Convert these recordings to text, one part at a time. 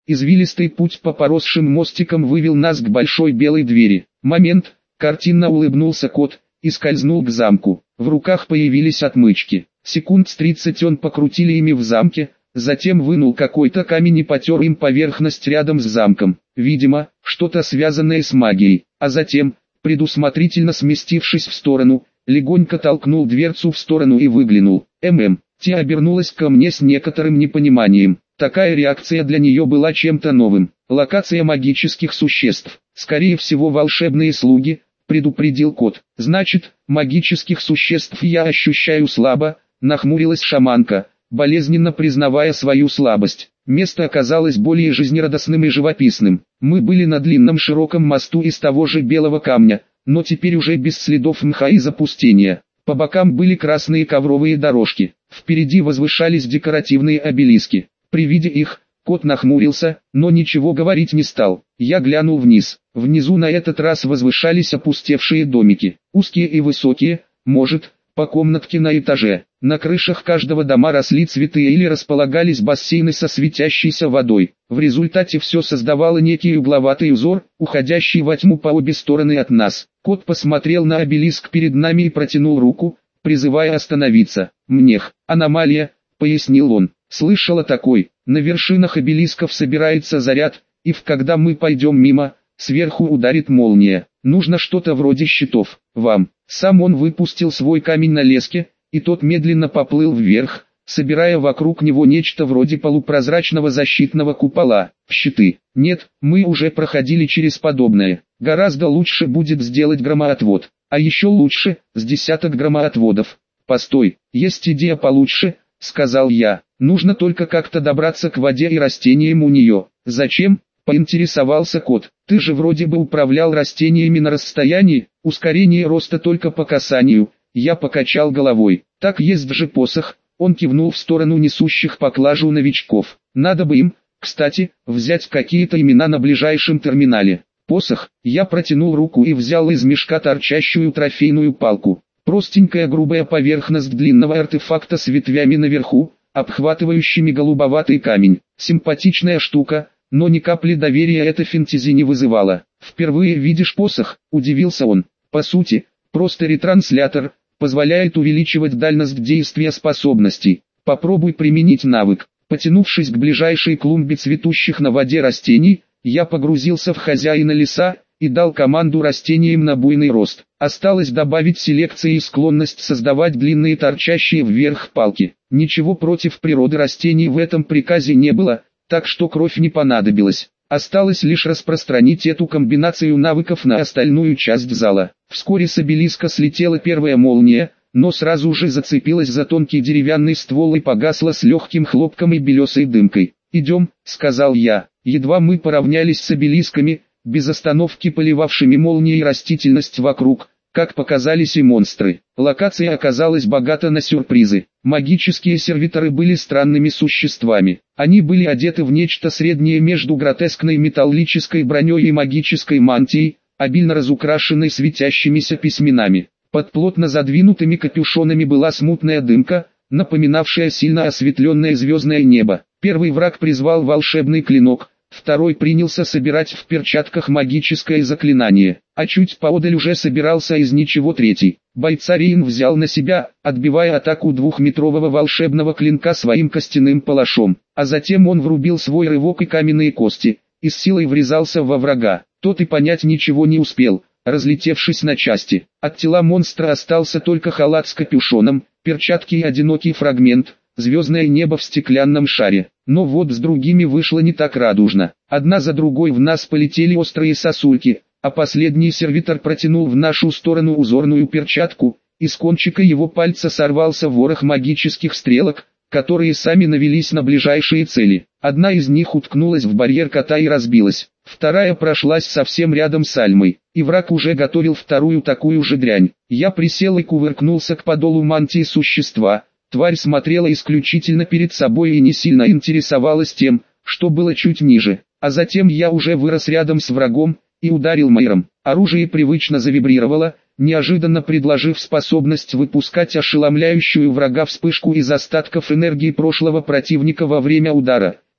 Извилистый путь по поросшим мостикам вывел нас к большой белой двери. Момент, картинно улыбнулся кот и скользнул к замку. В руках появились отмычки. Секунд с 30 он покрутил ими в замке, затем вынул какой-то камень и потер им поверхность рядом с замком. Видимо, что-то связанное с магией. А затем, предусмотрительно сместившись в сторону, легонько толкнул дверцу в сторону и выглянул. Ти обернулась ко мне с некоторым непониманием. Такая реакция для нее была чем-то новым. Локация магических существ. Скорее всего волшебные слуги, предупредил кот. Значит, магических существ я ощущаю слабо, нахмурилась шаманка, болезненно признавая свою слабость. Место оказалось более жизнерадостным и живописным. Мы были на длинном широком мосту из того же белого камня, но теперь уже без следов мха и запустения. По бокам были красные ковровые дорожки. Впереди возвышались декоративные обелиски. При виде их, кот нахмурился, но ничего говорить не стал. Я глянул вниз. Внизу на этот раз возвышались опустевшие домики. Узкие и высокие, может, по комнатке на этаже. На крышах каждого дома росли цветы или располагались бассейны со светящейся водой. В результате все создавало некий угловатый узор, уходящий во тьму по обе стороны от нас. Кот посмотрел на обелиск перед нами и протянул руку, призывая остановиться. «Мнех, аномалия», — пояснил он. «Слышал о такой. На вершинах обелисков собирается заряд, и когда мы пойдем мимо, сверху ударит молния. Нужно что-то вроде щитов. Вам». Сам он выпустил свой камень на леске, и тот медленно поплыл вверх, собирая вокруг него нечто вроде полупрозрачного защитного купола. Щиты. Нет, мы уже проходили через подобное. Гораздо лучше будет сделать громоотвод. А еще лучше, с десяток громоотводов. Постой, есть идея получше, сказал я. Нужно только как-то добраться к воде и растениям у нее. Зачем? Поинтересовался кот. Ты же вроде бы управлял растениями на расстоянии, ускорение роста только по касанию. Я покачал головой. Так есть же посох. Он кивнул в сторону несущих поклажу новичков. Надо бы им, кстати, взять какие-то имена на ближайшем терминале. Посох. Я протянул руку и взял из мешка торчащую трофейную палку. Простенькая грубая поверхность длинного артефакта с ветвями наверху, обхватывающими голубоватый камень. Симпатичная штука, но ни капли доверия эта фэнтези не вызывала. «Впервые видишь посох?» – удивился он. «По сути, просто ретранслятор, позволяет увеличивать дальность действия способностей. Попробуй применить навык». Потянувшись к ближайшей клумбе цветущих на воде растений, я погрузился в хозяина леса и дал команду растениям на буйный рост. Осталось добавить селекции и склонность создавать длинные торчащие вверх палки. Ничего против природы растений в этом приказе не было, так что кровь не понадобилась. Осталось лишь распространить эту комбинацию навыков на остальную часть зала. Вскоре с обелиска слетела первая молния, но сразу же зацепилась за тонкий деревянный ствол и погасла с легким хлопком и белесой дымкой. «Идем», — сказал я. Едва мы поравнялись с обелисками, без остановки поливавшими молнией растительность вокруг, как показались и монстры. Локация оказалась богата на сюрпризы. Магические сервиторы были странными существами. Они были одеты в нечто среднее между гротескной металлической броней и магической мантией, обильно разукрашенной светящимися письменами. Под плотно задвинутыми капюшонами была смутная дымка, напоминавшая сильно осветленное звездное небо. Первый враг призвал волшебный клинок, второй принялся собирать в перчатках магическое заклинание, а чуть поодаль уже собирался из ничего третий. Бойцарин взял на себя, отбивая атаку двухметрового волшебного клинка своим костяным палашом, а затем он врубил свой рывок и каменные кости, и с силой врезался во врага. Тот и понять ничего не успел, разлетевшись на части. От тела монстра остался только халат с капюшоном, перчатки и одинокий фрагмент, звездное небо в стеклянном шаре. Но вот с другими вышло не так радужно. Одна за другой в нас полетели острые сосульки, а последний сервитор протянул в нашу сторону узорную перчатку, и с кончика его пальца сорвался ворох магических стрелок, которые сами навелись на ближайшие цели. Одна из них уткнулась в барьер кота и разбилась, вторая прошлась совсем рядом с Альмой, и враг уже готовил вторую такую же дрянь. Я присел и кувыркнулся к подолу мантии существа. Тварь смотрела исключительно перед собой и не сильно интересовалась тем, что было чуть ниже. А затем я уже вырос рядом с врагом и ударил майром. Оружие привычно завибрировало, неожиданно предложив способность выпускать ошеломляющую врага вспышку из остатков энергии прошлого противника во время удара.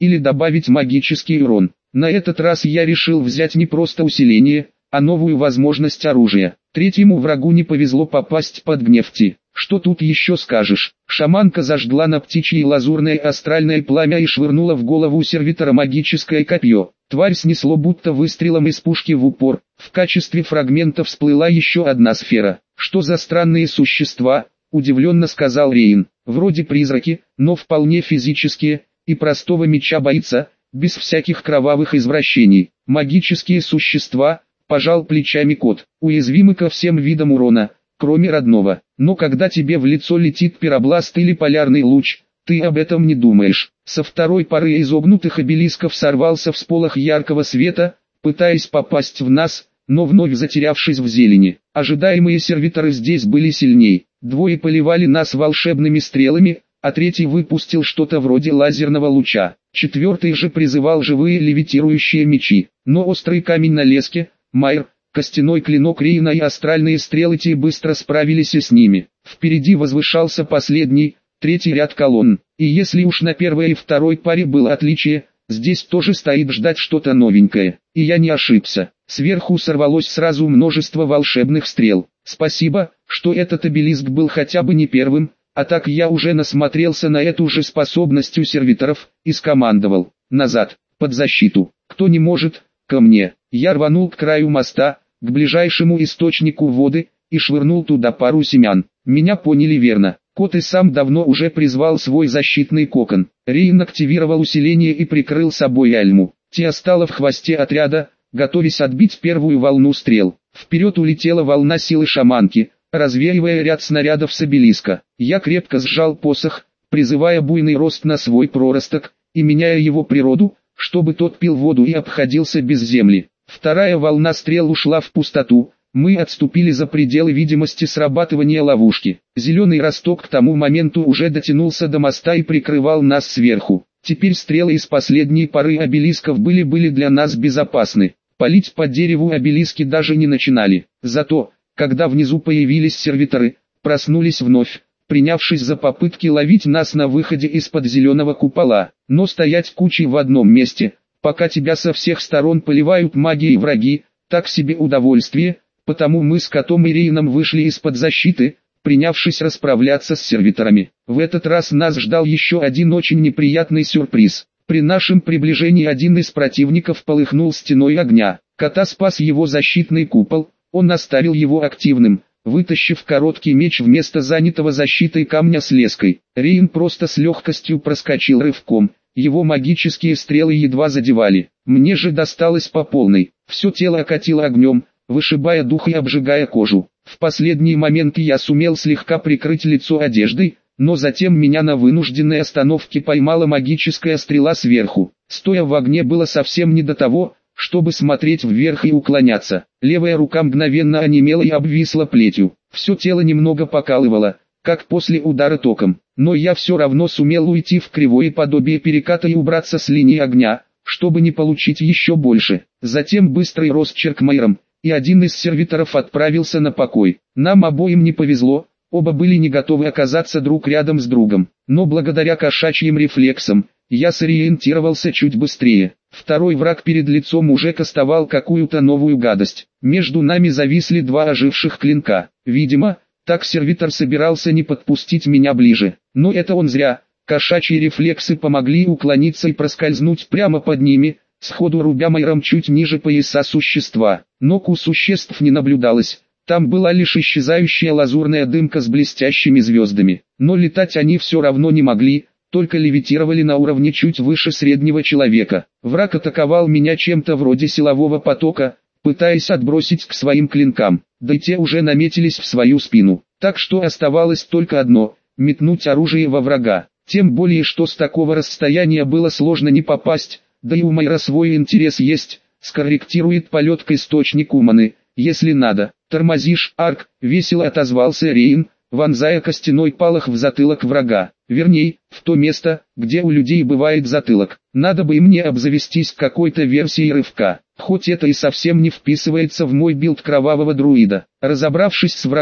или добавить магический урон. На этот раз я решил взять не просто усиление, а новую возможность оружия. Третьему врагу не повезло попасть под гнев Ти. Что тут еще скажешь? Шаманка зажгла на птичье лазурное астральное пламя и швырнула в голову сервитора магическое копье. Тварь снесло будто выстрелом из пушки в упор. В качестве фрагмента всплыла еще одна сфера. Что за странные существа? Удивленно сказал Рейн. Вроде призраки, но вполне физические, и простого меча боится, без всяких кровавых извращений. Магические существа, пожал плечами кот, уязвимы ко всем видам урона, кроме родного. Но когда тебе в лицо летит пиробласт или полярный луч, ты об этом не думаешь. Со второй пары изогнутых обелисков сорвался всполох яркого света, пытаясь попасть в нас, но вновь затерявшись в зелени. Ожидаемые сервиторы здесь были сильней. Двое поливали нас волшебными стрелами, а третий выпустил что-то вроде лазерного луча. Четвертый же призывал живые левитирующие мечи. Но острый камень на леске, Майр, костяной клинок Рейна и астральные стрелы те быстро справились и с ними. Впереди возвышался последний, третий ряд колонн. И если уж на первой и второй паре было отличие, здесь тоже стоит ждать что-то новенькое. И я не ошибся. Сверху сорвалось сразу множество волшебных стрел. Спасибо, что этот обелиск был хотя бы не первым, а так я уже насмотрелся на эту же способность у сервиторов, и скомандовал: назад, под защиту. Кто не может, ко мне. Я рванул к краю моста, к ближайшему источнику воды, и швырнул туда пару семян. Меня поняли верно. Кот и сам давно уже призвал свой защитный кокон. Рейн активировал усиление и прикрыл собой Альму. Те стала в хвосте отряда, готовясь отбить первую волну стрел. Вперед улетела волна силы шаманки, развеивая ряд снарядов с обелиска. Я крепко сжал посох, призывая буйный рост на свой проросток, и меняя его природу, чтобы тот пил воду и обходился без земли. Вторая волна стрел ушла в пустоту. Мы отступили за пределы видимости срабатывания ловушки. Зеленый росток к тому моменту уже дотянулся до моста и прикрывал нас сверху. Теперь стрелы из последней пары обелисков были для нас безопасны. Палить по дереву обелиски даже не начинали. Зато, когда внизу появились сервиторы, проснулись вновь, принявшись за попытки ловить нас на выходе из-под зеленого купола. Но стоять кучей в одном месте, пока тебя со всех сторон поливают магией враги, так себе удовольствие. Потому мы с котом и Рейном вышли из-под защиты, принявшись расправляться с сервиторами. В этот раз нас ждал еще один очень неприятный сюрприз. При нашем приближении один из противников полыхнул стеной огня. Кота спас его защитный купол, он оставил его активным, вытащив короткий меч вместо занятого защитой камня с леской. Рейн просто с легкостью проскочил рывком, его магические стрелы едва задевали. Мне же досталось по полной, все тело окатило огнем, вышибая дух и обжигая кожу. В последний момент я сумел слегка прикрыть лицо одеждой, но затем меня на вынужденной остановке поймала магическая стрела сверху. Стоя в огне было совсем не до того, чтобы смотреть вверх и уклоняться. Левая рука мгновенно онемела и обвисла плетью. Все тело немного покалывало, как после удара током. Но я все равно сумел уйти в кривое подобие переката и убраться с линии огня, чтобы не получить еще больше. Затем быстрый росчерк Майром, и один из сервиторов отправился на покой. Нам обоим не повезло, оба были не готовы оказаться друг рядом с другом. Но благодаря кошачьим рефлексам, я сориентировался чуть быстрее. Второй враг перед лицом уже кастовал какую-то новую гадость. Между нами зависли два оживших клинка. Видимо, так сервитор собирался не подпустить меня ближе. Но это он зря. Кошачьи рефлексы помогли уклониться и проскользнуть прямо под ними, сходу рубя Майром чуть ниже пояса существа. Ног у существ не наблюдалось, там была лишь исчезающая лазурная дымка с блестящими звездами. Но летать они все равно не могли, только левитировали на уровне чуть выше среднего человека. Враг атаковал меня чем-то вроде силового потока, пытаясь отбросить к своим клинкам, да и те уже наметились в свою спину. Так что оставалось только одно – метнуть оружие во врага. Тем более, что с такого расстояния было сложно не попасть, да и у Майра свой интерес есть, скорректирует полет к источнику маны, если надо. «Тормозишь, Арк», — весело отозвался Рейн, вонзая костяной палах в затылок врага. Верней, в то место, где у людей бывает затылок. Надо бы и мне обзавестись какой-то версией рывка, хоть это и совсем не вписывается в мой билд кровавого друида. Разобравшись с врагом,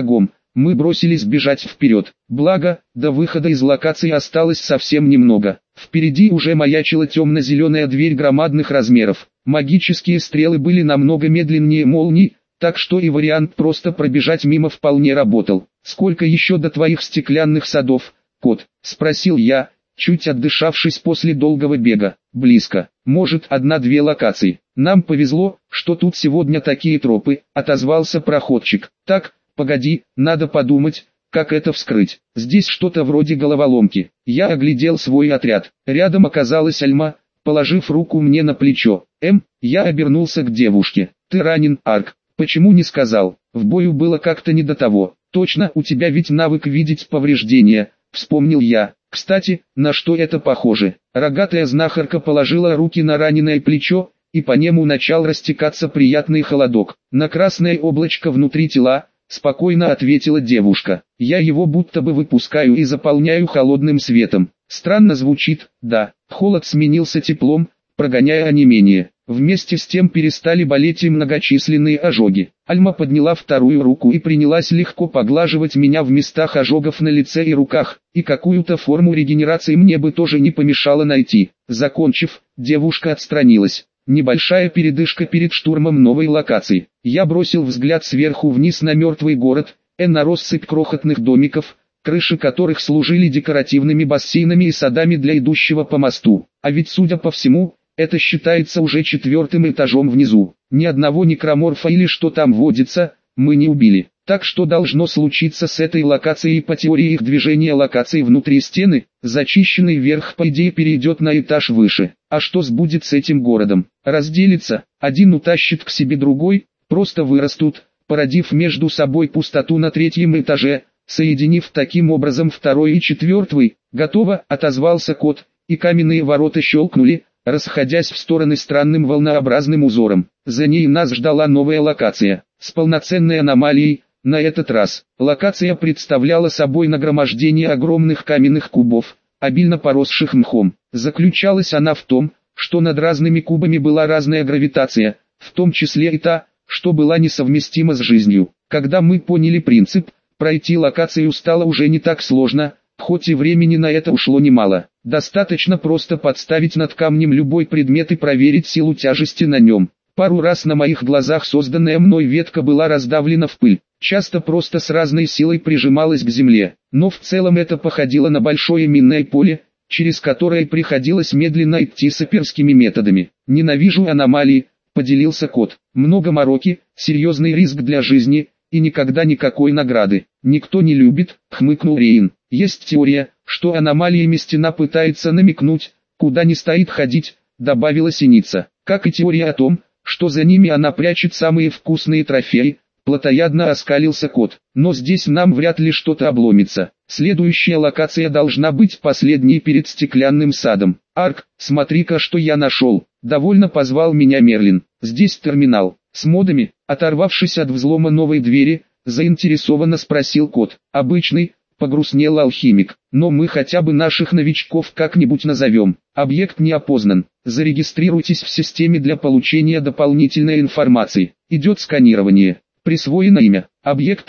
Мы бросились бежать вперед. Благо, до выхода из локации осталось совсем немного. Впереди уже маячила темно-зеленая дверь громадных размеров. Магические стрелы были намного медленнее молний, так что и вариант просто пробежать мимо вполне работал. «Сколько еще до твоих стеклянных садов, кот?» – спросил я, чуть отдышавшись после долгого бега. «Близко. Может, 1-2 локации. Нам повезло, что тут сегодня такие тропы», – отозвался проходчик. «Так, погоди, надо подумать, как это вскрыть. Здесь что-то вроде головоломки». Я оглядел свой отряд. Рядом оказалась Альма, положив руку мне на плечо. Я обернулся к девушке. «Ты ранен, Арк. Почему не сказал? В бою было как-то не до того». «Точно, у тебя ведь навык видеть повреждения», — вспомнил я. «Кстати, на что это похоже?» Рогатая знахарка положила руки на раненое плечо, и по нему начал растекаться приятный холодок. «На красное облачко внутри тела», — спокойно ответила девушка. «Я его будто бы выпускаю и заполняю холодным светом». Странно звучит, да. Холод сменился теплом, прогоняя онемение. Вместе с тем перестали болеть и многочисленные ожоги. Альма подняла вторую руку и принялась легко поглаживать меня в местах ожогов на лице и руках, и какую-то форму регенерации мне бы тоже не помешало найти. Закончив, девушка отстранилась. Небольшая передышка перед штурмом новой локации. Я бросил взгляд сверху вниз на мертвый город, на россыпь крохотных домиков, крыши которых служили декоративными бассейнами и садами для идущего по мосту. А ведь, судя по всему, это считается уже 4-м этажом внизу. Ни одного некроморфа или что там водится, мы не убили. Так что должно случиться с этой локацией по теории их движения локаций внутри стены? Зачищенный верх по идее перейдет на этаж выше. А что сбудет с этим городом? Разделится, один утащит к себе другой, просто вырастут, породив между собой пустоту на 3-м этаже, соединив таким образом 2-й и 4-й. «Готово», — отозвался кот, и каменные ворота щелкнули, расходясь в стороны странным волнообразным узором. За ней нас ждала новая локация, с полноценной аномалией. На этот раз, локация представляла собой нагромождение огромных каменных кубов, обильно поросших мхом. Заключалась она в том, что над разными кубами была разная гравитация, в том числе и та, что была несовместима с жизнью. Когда мы поняли принцип, пройти локацию стало уже не так сложно, хоть и времени на это ушло немало. Достаточно просто подставить над камнем любой предмет и проверить силу тяжести на нем. Пару раз на моих глазах созданная мной ветка была раздавлена в пыль, часто просто с разной силой прижималась к земле, но в целом это походило на большое минное поле, через которое приходилось медленно идти саперскими методами. «Ненавижу аномалии», — поделился кот. «Много мороки, серьезный риск для жизни, и никогда никакой награды. Никто не любит», — хмыкнул Рейн. «Есть теория, что аномалиями стена пытается намекнуть, куда не стоит ходить», — добавила Синица. «Как и теория о том, что за ними она прячет самые вкусные трофеи», — плотоядно оскалился кот. «Но здесь нам вряд ли что-то обломится. Следующая локация должна быть последней перед стеклянным садом. Арк, смотри-ка, что я нашел», — довольно позвал меня Мерлин. «Здесь терминал. С модами», — оторвавшись от взлома новой двери, заинтересованно спросил кот. «Обычный», — погрустнел алхимик. «Но мы хотя бы наших новичков как-нибудь назовем. Объект не опознан. Зарегистрируйтесь в системе для получения дополнительной информации. Идет сканирование. Присвоено имя. Объект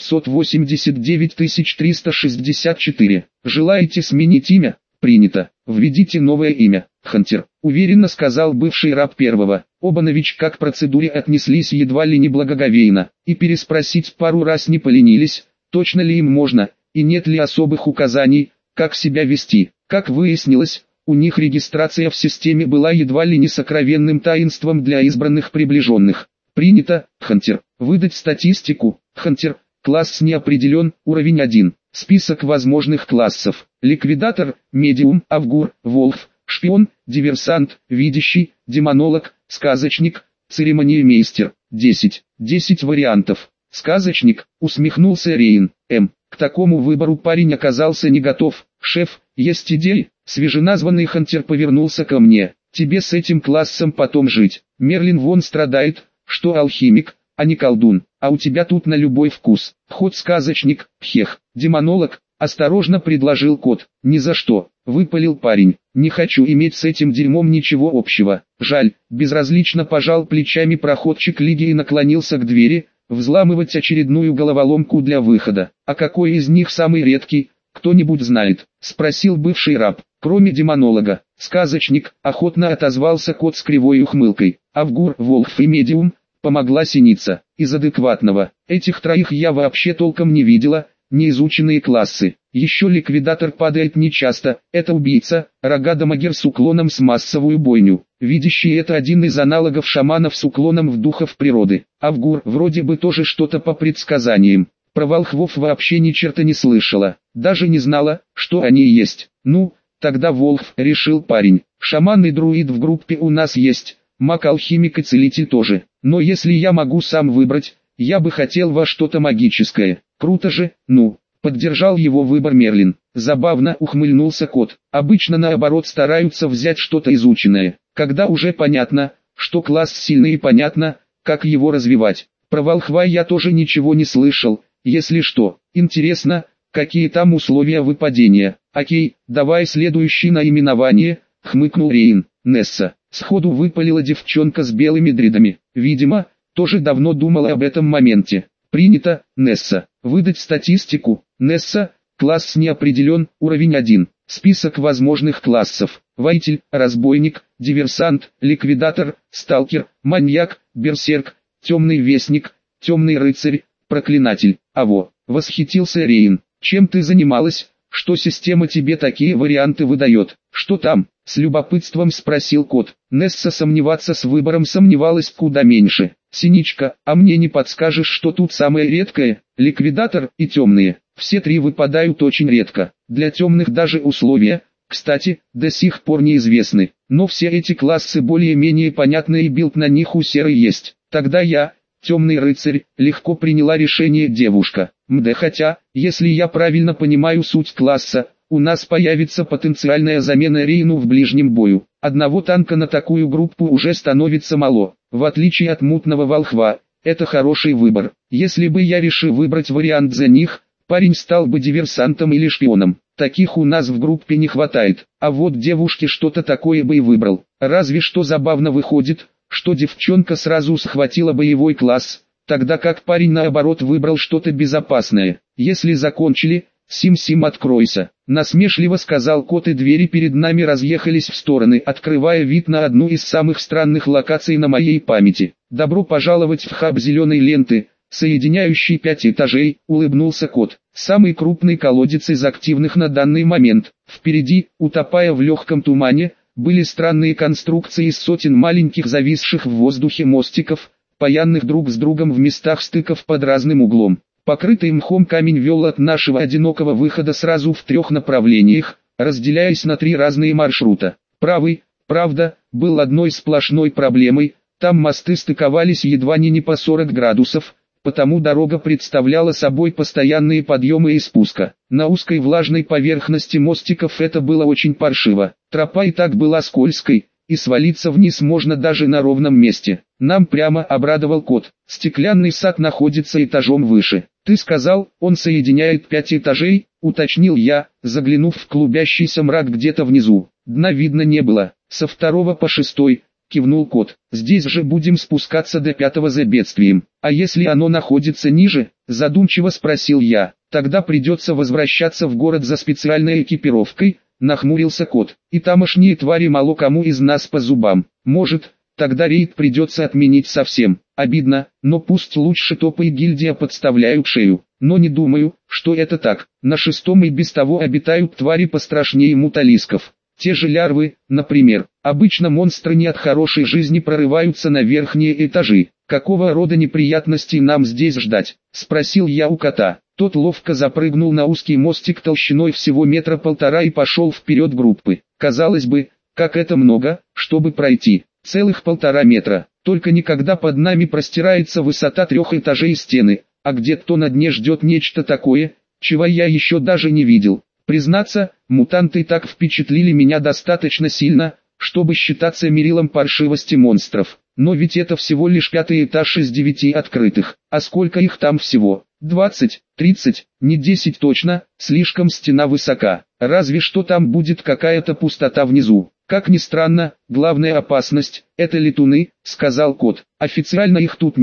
R689364. Желаете сменить имя? Принято. Введите новое имя. Хантер», — уверенно сказал бывший раб первого. Оба новичка к процедуре отнеслись едва ли не благоговейно, и переспросить пару раз не поленились, точно ли им можно, и нет ли особых указаний, как себя вести. Как выяснилось, у них регистрация в системе была едва ли не сокровенным таинством для избранных приближенных. «Принято, Хантер. Выдать статистику. Хантер. Класс не определен, уровень 1. Список возможных классов. Ликвидатор, медиум, авгур, волхв, шпион, диверсант, видящий, демонолог, сказочник, церемониемейстер. 10. 10 вариантов. Сказочник», — усмехнулся Рейн. К такому выбору парень оказался не готов. «Шеф, есть идеи?» Свеженазванный Хантер повернулся ко мне. «Тебе с этим классом потом жить. Мерлин вон страдает, что алхимик, а не колдун, а у тебя тут на любой вкус. Хоть сказочник, пхех, демонолог», — осторожно предложил кот. «Ни за что», — выпалил парень. «Не хочу иметь с этим дерьмом ничего общего». «Жаль», — безразлично пожал плечами проходчик Лиги и наклонился к двери, взламывать очередную головоломку для выхода. А какой из них самый редкий, кто-нибудь знает? Спросил бывший раб. Кроме демонолога, сказочник, охотно отозвался кот с кривой ухмылкой. Авгур, Волхв и Медиум, помогла синица. Из адекватного, этих троих я вообще толком не видела, неизученные классы. Еще ликвидатор падает нечасто, это убийца, рога-дамагер с уклоном с массовую бойню. Видящий это один из аналогов шаманов с уклоном в духов природы. Авгур вроде бы тоже что-то по предсказаниям. Про волхвов вообще ни черта не слышала, даже не знала, что они есть. Ну, тогда волхв, решил парень. Шаман и друид в группе у нас есть, маг-алхимик и целитель тоже. Но если я могу сам выбрать, я бы хотел во что-то магическое. Круто же, ну. Поддержал его выбор Мерлин. Забавно, ухмыльнулся кот. Обычно наоборот стараются взять что-то изученное, когда уже понятно, что класс сильный и понятно, как его развивать. Про волхва я тоже ничего не слышал, если что. Интересно, какие там условия выпадения. Окей, давай следующее наименование, хмыкнул Рейн. Несса. Сходу выпалила девчонка с белыми дредами. Видимо, тоже давно думала об этом моменте. Принято, Несса. Выдать статистику. Несса, класс не определен, уровень 1. Список возможных классов. Воитель, разбойник, диверсант, ликвидатор, сталкер, маньяк, берсерк, темный вестник, темный рыцарь, проклинатель. Аво, восхитился Рейн. Чем ты занималась, что система тебе такие варианты выдает? Что там? С любопытством спросил кот. Несса сомневаться с выбором сомневалась куда меньше. Синичка, а мне не подскажешь, что тут самое редкое? Ликвидатор и темные. Все три выпадают очень редко. Для темных даже условия, кстати, до сих пор неизвестны. Но все эти классы более-менее понятны и билд на них у серой есть. Тогда я, темный рыцарь, легко приняла решение девушка. Хотя, если я правильно понимаю суть класса, у нас появится потенциальная замена Рейну в ближнем бою. Одного танка на такую группу уже становится мало. В отличие от мутного волхва, это хороший выбор. Если бы я решил выбрать вариант за них, парень стал бы диверсантом или шпионом. Таких у нас в группе не хватает. А вот девушке что-то такое бы и выбрал. Разве что забавно выходит, что девчонка сразу схватила боевой класс, тогда как парень наоборот выбрал что-то безопасное. Если закончили, Сим-Сим откройся. Насмешливо сказал кот, и двери перед нами разъехались в стороны, открывая вид на одну из самых странных локаций на моей памяти. Добро пожаловать в хаб зеленой ленты, соединяющий 5 этажей, улыбнулся кот. Самый крупный колодец из активных на данный момент. Впереди, утопая в легком тумане, были странные конструкции из сотен маленьких зависших в воздухе мостиков, паянных друг с другом в местах стыков под разным углом. Покрытый мхом камень вел от нашего одинокого выхода сразу в 3 направлениях, разделяясь на 3 разные маршрута. Правый, правда, был одной сплошной проблемой, там мосты стыковались едва не по 40 градусов, потому дорога представляла собой постоянные подъемы и спуска. На узкой влажной поверхности мостиков это было очень паршиво. Тропа и так была скользкой, и свалиться вниз можно даже на ровном месте. Нам прямо обрадовал кот. Стеклянный сад находится этажом выше. Ты сказал, он соединяет 5 этажей, уточнил я, заглянув в клубящийся мрак где-то внизу. Дна видно не было. Со 2 по 6, кивнул кот. Здесь же будем спускаться до 5 за бедствием. А если оно находится ниже? Задумчиво спросил я. Тогда придется возвращаться в город за специальной экипировкой, нахмурился кот. И тамошние твари мало кому из нас по зубам. Может, тогда рейд придется отменить совсем. Обидно, но пусть лучше топы и гильдия подставляют шею. Но не думаю, что это так. На 6 и без того обитают твари пострашнее муталисков. Те же лярвы, например. Обычно монстры не от хорошей жизни прорываются на верхние этажи. Какого рода неприятностей нам здесь ждать? Спросил я у кота. Тот ловко запрыгнул на узкий мостик толщиной всего 1,5 метра и пошел вперед группы. Казалось бы, как это много, чтобы пройти. Целых 1,5 метра. Только никогда под нами простирается высота 3 этажей стены, а где-то на дне ждет нечто такое, чего я еще даже не видел. Признаться, мутанты так впечатлили меня достаточно сильно, чтобы считаться мерилом паршивости монстров. Но ведь это всего лишь 5-й этаж из 9 открытых. А сколько их там всего? 20, 30, не 10 точно, слишком стена высока. Разве что там будет какая-то пустота внизу. Как ни странно, главная опасность – это летуны, сказал кот. Официально их тут нет,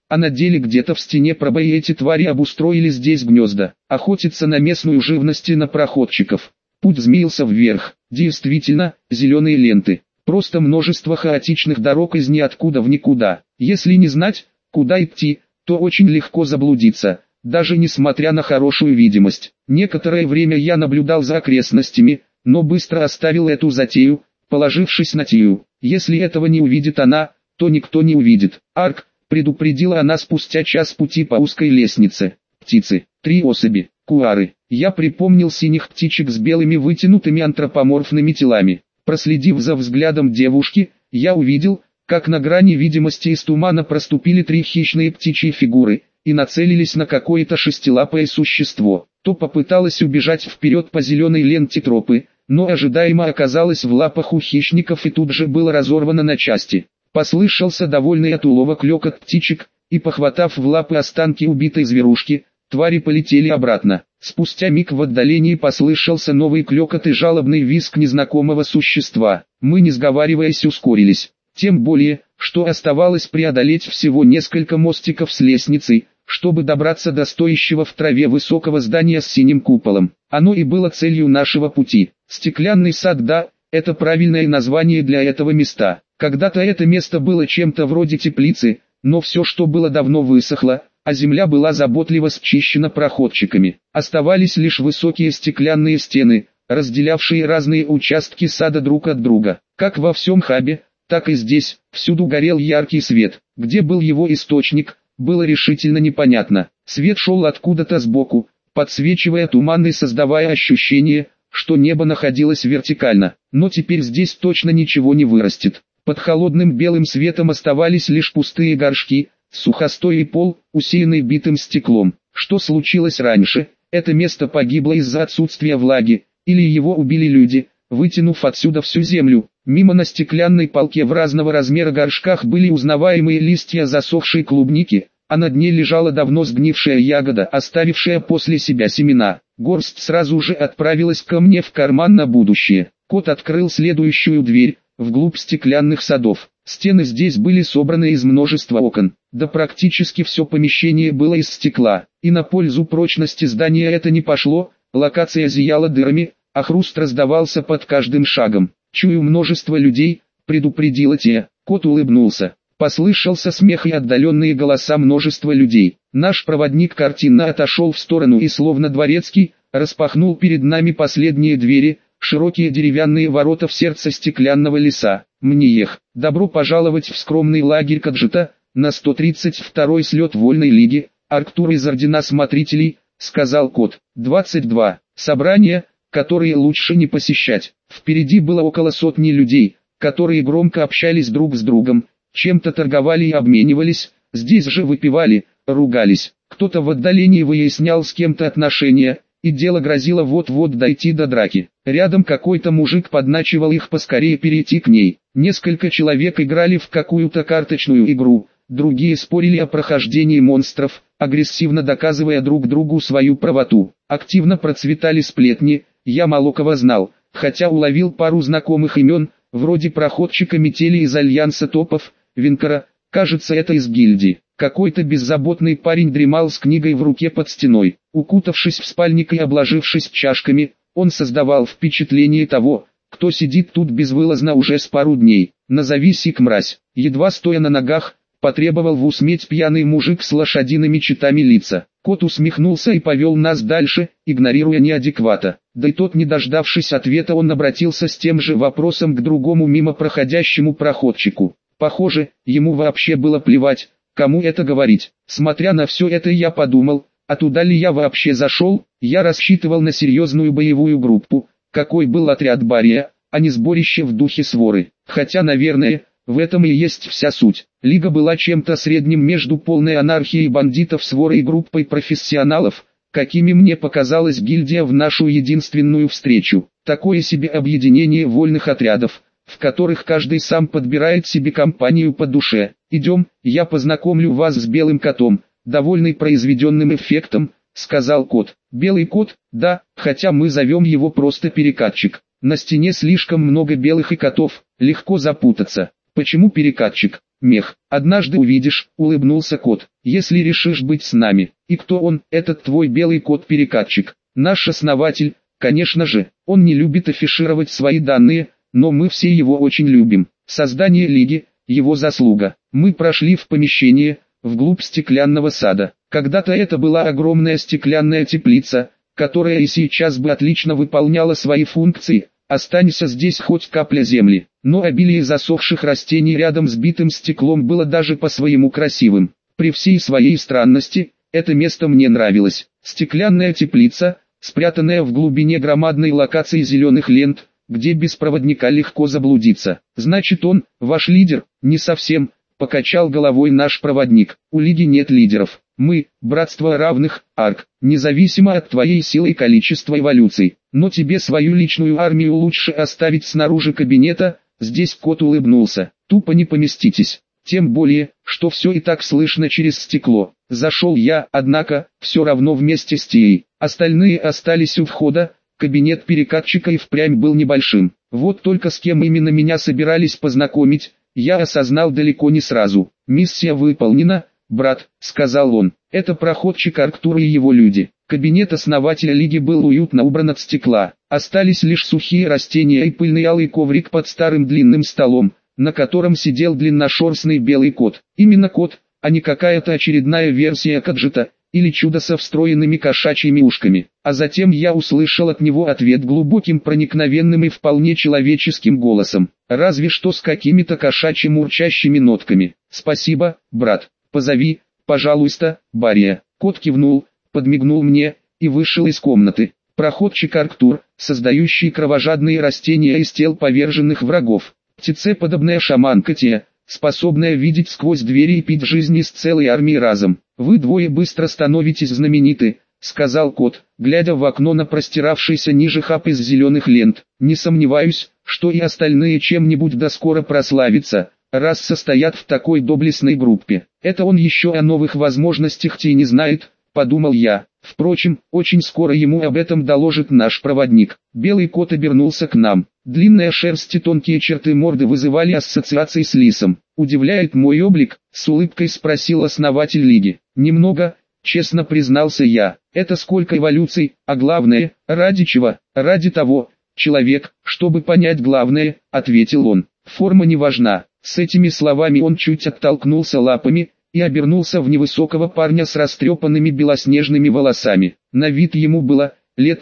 а на деле где-то в стене пробои эти твари обустроили здесь гнезда, охотиться на местную живность и на проходчиков. Путь змеился вверх, действительно, зеленые ленты, просто множество хаотичных дорог из ниоткуда в никуда. Если не знать, куда идти, то очень легко заблудиться, даже несмотря на хорошую видимость. Некоторое время я наблюдал за окрестностями, но быстро оставил эту затею, положившись на Тию. Если этого не увидит она, то никто не увидит. Арк, предупредила она спустя час пути по узкой лестнице. Птицы, 3 особи, куары. Я припомнил синих птичек с белыми вытянутыми антропоморфными телами. Проследив за взглядом девушки, я увидел, как на грани видимости из тумана проступили 3 хищные птичьи фигуры и нацелились на какое-то шестилапое существо. То попыталась убежать вперед по зеленой ленте тропы, но ожидаемо оказалась в лапах у хищников и тут же было разорвано на части. Послышался довольный от улова клёкот птичек, и похватав в лапы останки убитой зверушки, твари полетели обратно. Спустя миг в отдалении послышался новый клёкот и жалобный визг незнакомого существа. Мы, не сговариваясь, ускорились. Тем более, что оставалось преодолеть всего несколько мостиков с лестницей, чтобы добраться до стоящего в траве высокого здания с синим куполом. Оно и было целью нашего пути. Стеклянный сад, да, это правильное название для этого места. Когда-то это место было чем-то вроде теплицы, но все, что было, давно высохло, а земля была заботливо счищена проходчиками. Оставались лишь высокие стеклянные стены, разделявшие разные участки сада друг от друга. Как во всем хабе, так и здесь, всюду горел яркий свет. Где был его источник, было решительно непонятно. Свет шел откуда-то сбоку, подсвечивая туман и создавая ощущение, что небо находилось вертикально. Но теперь здесь точно ничего не вырастет. Под холодным белым светом оставались лишь пустые горшки, сухостой и пол, усеянный битым стеклом. Что случилось раньше? Это место погибло из-за отсутствия влаги, или его убили люди, вытянув отсюда всю землю. Мимо на стеклянной полке в разного размера горшках были узнаваемые листья засохшей клубники, а на дне лежала давно сгнившая ягода, оставившая после себя семена. Горсть сразу же отправилась ко мне в карман на будущее. Кот открыл следующую дверь, вглубь стеклянных садов. Стены здесь были собраны из множества окон, да практически все помещение было из стекла. И на пользу прочности здания это не пошло, локация зияла дырами, а хруст раздавался под каждым шагом. «Чую множество людей», — предупредила Тия. Кот улыбнулся. Послышался смех и отдаленные голоса множества людей. Наш проводник картинно отошел в сторону и, словно дворецкий, распахнул перед нами последние двери, широкие деревянные ворота в сердце стеклянного леса. Мниех, добро пожаловать в скромный лагерь Каджита, на 132-й слет Вольной Лиги, Арктур из Ордена Смотрителей, сказал кот. 22. Собрание, которые лучше не посещать. Впереди было около сотни людей, которые громко общались друг с другом, чем-то торговали и обменивались, здесь же выпивали, ругались. Кто-то в отдалении выяснял с кем-то отношения, и дело грозило вот-вот дойти до драки. Рядом какой-то мужик подначивал их поскорее перейти к ней. Несколько человек играли в какую-то карточную игру, другие спорили о прохождении монстров, агрессивно доказывая друг другу свою правоту. Активно процветали сплетни, я мало кого знал, хотя уловил пару знакомых имен, вроде проходчика метели из Альянса Топов, Винкара, кажется, это из гильдии. Какой-то беззаботный парень дремал с книгой в руке под стеной. Укутавшись в спальник и обложившись чашками, он создавал впечатление того, кто сидит тут безвылазно уже с пару дней. «Назови сик, мразь!» Едва стоя на ногах, потребовал в усметь пьяный мужик с лошадиными читами лица. Кот усмехнулся и повел нас дальше, игнорируя неадеквата. Да и тот, не дождавшись ответа, он обратился с тем же вопросом к другому мимо проходящему проходчику. Похоже, ему вообще было плевать, кому это говорить. Смотря на все это, я подумал, а туда ли я вообще зашел? Я рассчитывал на серьезную боевую группу, какой был отряд Бария, а не сборище в духе своры. Хотя, наверное, в этом и есть вся суть. Лига была чем-то средним между полной анархией бандитов сворой и группой профессионалов, какими мне показалась гильдия в нашу единственную встречу. Такое себе объединение вольных отрядов, в которых каждый сам подбирает себе компанию по душе. «Идем, я познакомлю вас с белым котом», довольный произведенным эффектом, сказал кот. «Белый кот, да, хотя мы зовем его просто перекатчик. На стене слишком много белых и котов, легко запутаться. Почему перекатчик? Мех. Однажды увидишь», улыбнулся кот. если решишь быть с нами. И кто он, этот твой белый кот-перекатчик? Наш основатель, конечно же. Он не любит афишировать свои данные, но мы все его очень любим. Создание Лиги – его заслуга. Мы прошли в помещение, вглубь стеклянного сада. Когда-то это была огромная стеклянная теплица, которая и сейчас бы отлично выполняла свои функции, останься здесь хоть капля земли. Но обилие засохших растений рядом с битым стеклом было даже по-своему красивым. При всей своей странности, это место мне нравилось. Стеклянная теплица, спрятанная в глубине громадной локации зеленых лент, где без проводника легко заблудиться. Значит, он, ваш лидер? Не совсем, покачал головой наш проводник. У Лиги нет лидеров. Мы, братство равных, Арк, независимо от твоей силы и количества эволюций. Но тебе свою личную армию лучше оставить снаружи кабинета. Здесь кот улыбнулся. Тупо не поместитесь. Тем более, что все и так слышно через стекло. Зашел я, однако, все равно вместе с Тией. Остальные остались у входа. Кабинет перекатчика и впрямь был небольшим. Вот только с кем именно меня собирались познакомить, я осознал далеко не сразу. «Миссия выполнена, брат», — сказал он. «Это проходчик Арктура и его люди». Кабинет основателя Лиги был уютно убран от стекла. Остались лишь сухие растения и пыльный алый коврик под старым длинным столом, на котором сидел длинношерстный белый кот. Именно кот, а не какая-то очередная версия гаджета или чудо со встроенными кошачьими ушками. А затем я услышал от него ответ глубоким, проникновенным и вполне человеческим голосом, разве что с какими-то кошачьими урчащими нотками. «Спасибо, брат. Позови, пожалуйста, Бария». Кот кивнул, подмигнул мне и вышел из комнаты. Проходчик Арктур, создающий кровожадные растения из тел поверженных врагов. Птицеподобная шаманка Тия, способная видеть сквозь двери и пить жизнь из целой армии разом. «Вы двое быстро становитесь знамениты», — сказал кот, глядя в окно на простиравшийся ниже хаб из зеленых лент. «Не сомневаюсь, что и остальные чем-нибудь да скоро прославятся, раз состоят в такой доблестной группе. Это он еще о новых возможностях Ти не знает», — подумал я. Впрочем, очень скоро ему об этом доложит наш проводник. Белый кот обернулся к нам. Длинная шерсть и тонкие черты морды вызывали ассоциации с лисом. «Удивляет мой облик?» — с улыбкой спросил основатель Лиги. «Немного», — честно признался я. «Это сколько эволюций, а главное, ради чего?» «Ради того, человек, чтобы понять главное», — ответил он. «Форма не важна». С этими словами он чуть оттолкнулся лапами и обернулся в невысокого парня с растрепанными белоснежными волосами. На вид ему было лет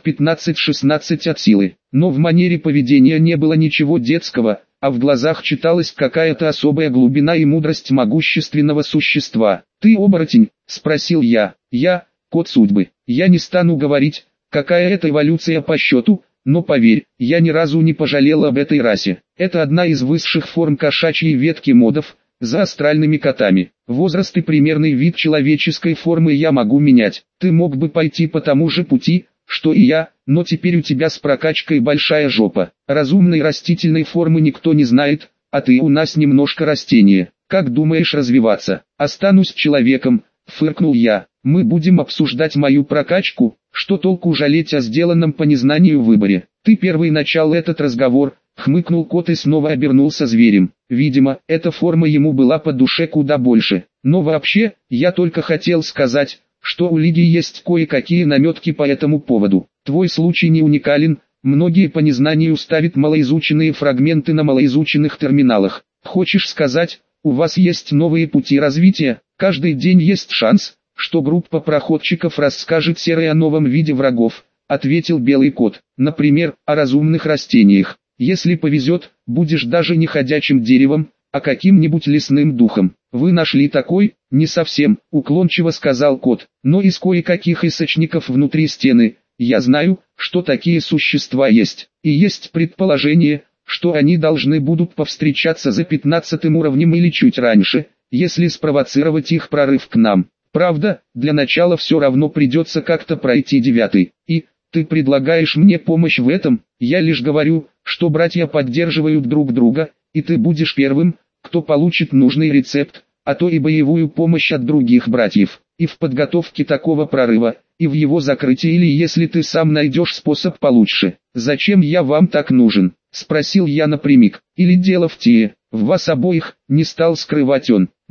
15-16 от силы, но в манере поведения не было ничего детского, а в глазах читалась какая-то особая глубина и мудрость могущественного существа. «Ты оборотень?» — спросил я. «Я, кот судьбы. Я не стану говорить, какая это эволюция по счету, но поверь, я ни разу не пожалел об этой расе. Это одна из высших форм кошачьей ветки модов, за астральными котами. Возраст и примерный вид человеческой формы я могу менять. Ты мог бы пойти по тому же пути, что и я, но теперь у тебя с прокачкой большая жопа. Разумной растительной формы никто не знает, а ты у нас немножко растение. Как думаешь развиваться?» «Останусь человеком», — фыркнул я. «Мы будем обсуждать мою прокачку, что толку жалеть о сделанном по незнанию выборе?» «Ты первый начал этот разговор», — хмыкнул кот и снова обернулся зверем. Видимо, эта форма ему была по душе куда больше. Но вообще, я только хотел сказать, что у Лиги есть кое-какие наметки по этому поводу. Твой случай не уникален, многие по незнанию ставят малоизученные фрагменты на малоизученных терминалах. Хочешь сказать, у вас есть новые пути развития? Каждый день есть шанс, что группа проходчиков расскажет серой о новом виде врагов», — ответил белый кот. «Например, о разумных растениях. Если повезет, будешь даже не ходячим деревом, а каким-нибудь лесным духом». «Вы нашли такой?» «Не совсем», — уклончиво сказал кот, «но из кое-каких источников внутри стены, я знаю, что такие существа есть. И есть предположение, что они должны будут повстречаться за 15-м уровнем или чуть раньше, если спровоцировать их прорыв к нам. Правда, для начала все равно придется как-то пройти 9-й. И, ты предлагаешь мне помощь в этом?» «Я лишь говорю, что братья поддерживают друг друга, и ты будешь первым, кто получит нужный рецепт, а то и боевую помощь от других братьев, и в подготовке такого прорыва, и в его закрытии, или если ты сам найдешь способ получше». «Зачем я вам так нужен?» — спросил я напрямик. «Или дело в Тие, в вас обоих?» — не стал скрывать он.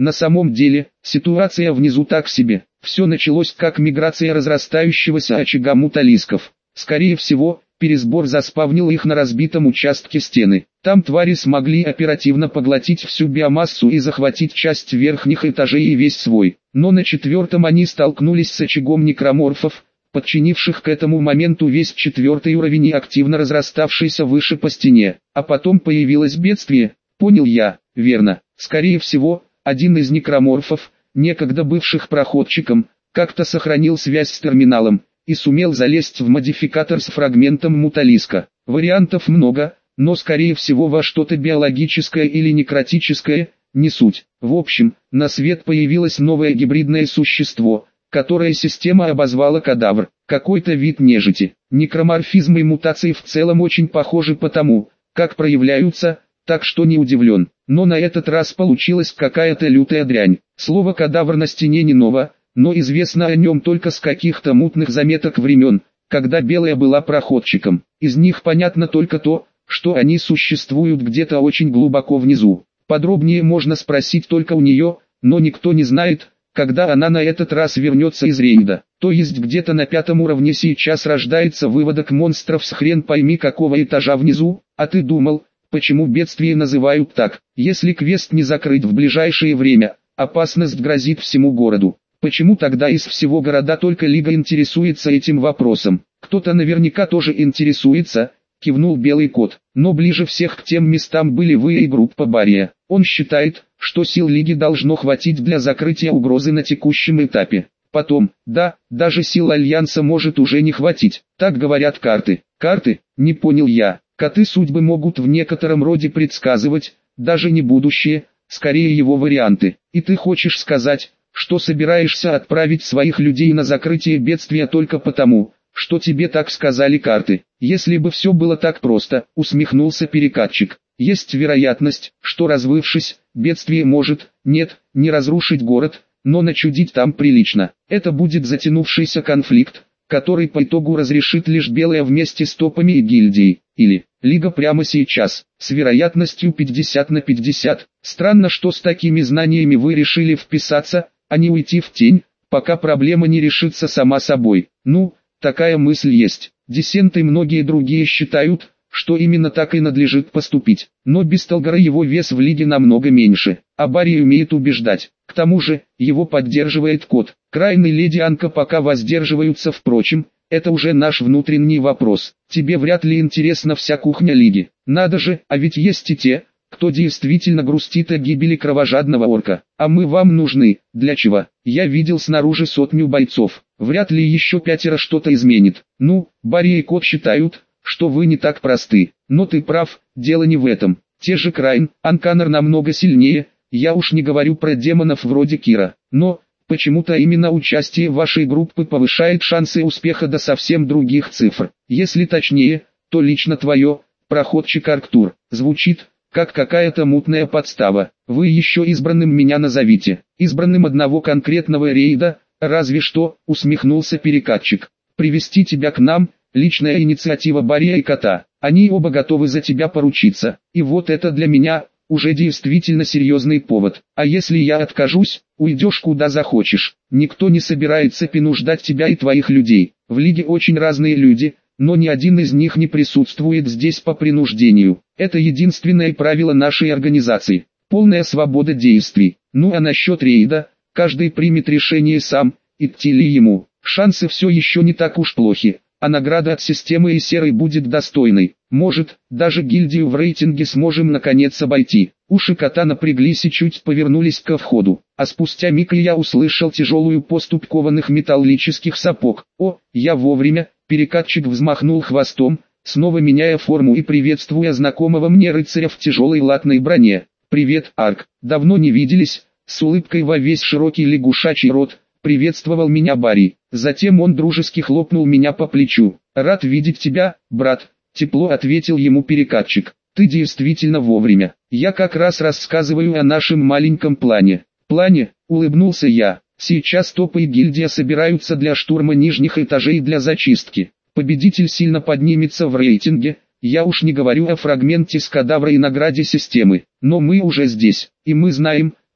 На самом деле, ситуация внизу так себе. Все началось как миграция разрастающегося очага муталисков. Скорее всего, пересбор заспавнил их на разбитом участке стены. Там твари смогли оперативно поглотить всю биомассу и захватить часть верхних этажей и весь свой. Но на 4-м они столкнулись с очагом некроморфов, подчинивших к этому моменту весь 4-й уровень и активно разраставшийся выше по стене. А потом появилось бедствие, понял я, верно. Скорее всего, один из некроморфов, некогда бывших проходчиком, как-то сохранил связь с терминалом и сумел залезть в модификатор с фрагментом муталиска. Вариантов много, но скорее всего во что-то биологическое или некротическое, не суть. В общем, на свет появилось новое гибридное существо, которое система обозвала кадавр, какой-то вид нежити. Некроморфизм и мутации в целом очень похожи по тому, как проявляются, так что не удивлен. Но на этот раз получилась какая-то лютая дрянь. Слово «кадавр» на стене не ново, но известно о нем только с каких-то мутных заметок времен, когда Белая была проходчиком. Из них понятно только то, что они существуют где-то очень глубоко внизу. Подробнее можно спросить только у нее, но никто не знает, когда она на этот раз вернется из рейда. То есть где-то на 5-м уровне сейчас рождается выводок монстров с хрен пойми какого этажа внизу, а ты думал, почему бедствие называют так? Если квест не закрыть в ближайшее время, опасность грозит всему городу. Почему тогда из всего города только Лига интересуется этим вопросом? Кто-то наверняка тоже интересуется, кивнул Белый Кот. Но ближе всех к тем местам были вы и группа Бария. Он считает, что сил Лиги должно хватить для закрытия угрозы на текущем этапе. Потом, да, даже сил Альянса может уже не хватить. Так говорят карты. Карты? Не понял я. Коты судьбы могут в некотором роде предсказывать, даже не будущее, скорее его варианты. И ты хочешь сказать, что собираешься отправить своих людей на закрытие бедствия только потому, что тебе так сказали карты? Если бы все было так просто, усмехнулся перекатчик. Есть вероятность, что развывшись, бедствие может, нет, не разрушить город, но начудить там прилично. Это будет затянувшийся конфликт, который по итогу разрешит лишь Белая вместе с топами и гильдией, или Лига прямо сейчас, с вероятностью 50 на 50. Странно, что с такими знаниями вы решили вписаться, а не уйти в тень, пока проблема не решится сама собой. Ну, такая мысль есть. Диссенты и многие другие считают, что именно так и надлежит поступить. Но без Талгара его вес в Лиге намного меньше, а Барри умеет убеждать. К тому же, его поддерживает Кот. Крайн и Леди Анка пока воздерживаются, впрочем, это уже наш внутренний вопрос. Тебе вряд ли интересна вся кухня Лиги. Надо же, а ведь есть и те, кто действительно грустит о гибели кровожадного орка. А мы вам нужны, для чего? Я видел снаружи 100 бойцов. Вряд ли еще 5 что-то изменит. Ну, Барри и Кот считают, что вы не так просты. Но ты прав, дело не в этом. Те же Крайн, Анканар намного сильнее, я уж не говорю про демонов вроде Кира. Но, почему-то именно участие вашей группы повышает шансы успеха до совсем других цифр. Если точнее, то лично твое, проходчик Арктур, звучит как какая-то мутная подстава. Вы еще избранным меня назовите. Избранным одного конкретного рейда, разве что, усмехнулся перекатчик. Привести тебя к нам, личная инициатива Бария и Кота. Они оба готовы за тебя поручиться. И вот это для меня уже действительно серьезный повод. А если я откажусь, уйдешь куда захочешь. Никто не собирается принуждать тебя и твоих людей. В Лиге очень разные люди, но ни один из них не присутствует здесь по принуждению. Это единственное правило нашей организации. Полная свобода действий. Ну а насчет рейда, каждый примет решение сам, идти ли ему. Шансы все еще не так уж плохи, а награда от системы и серой будет достойной. Может, даже гильдию в рейтинге сможем наконец обойти. Уши Кота напряглись и чуть повернулись ко входу, а спустя миг я услышал тяжелую поступь кованых металлических сапог. О, я вовремя. Перекатчик взмахнул хвостом, снова меняя форму и приветствуя знакомого мне рыцаря в тяжелой латной броне. «Привет, Арк, давно не виделись», с улыбкой во весь широкий лягушачий рот, приветствовал меня Барри. Затем он дружески хлопнул меня по плечу. «Рад видеть тебя, брат», тепло ответил ему перекатчик. «Ты действительно вовремя. Я как раз рассказываю о нашем маленьком плане». «Плане?» — улыбнулся я. «Сейчас топы и гильдия собираются для штурма нижних этажей для зачистки. Победитель сильно поднимется в рейтинге, я уж не говорю о фрагменте с кадавра и награде системы. Но мы уже здесь, и мы знаем,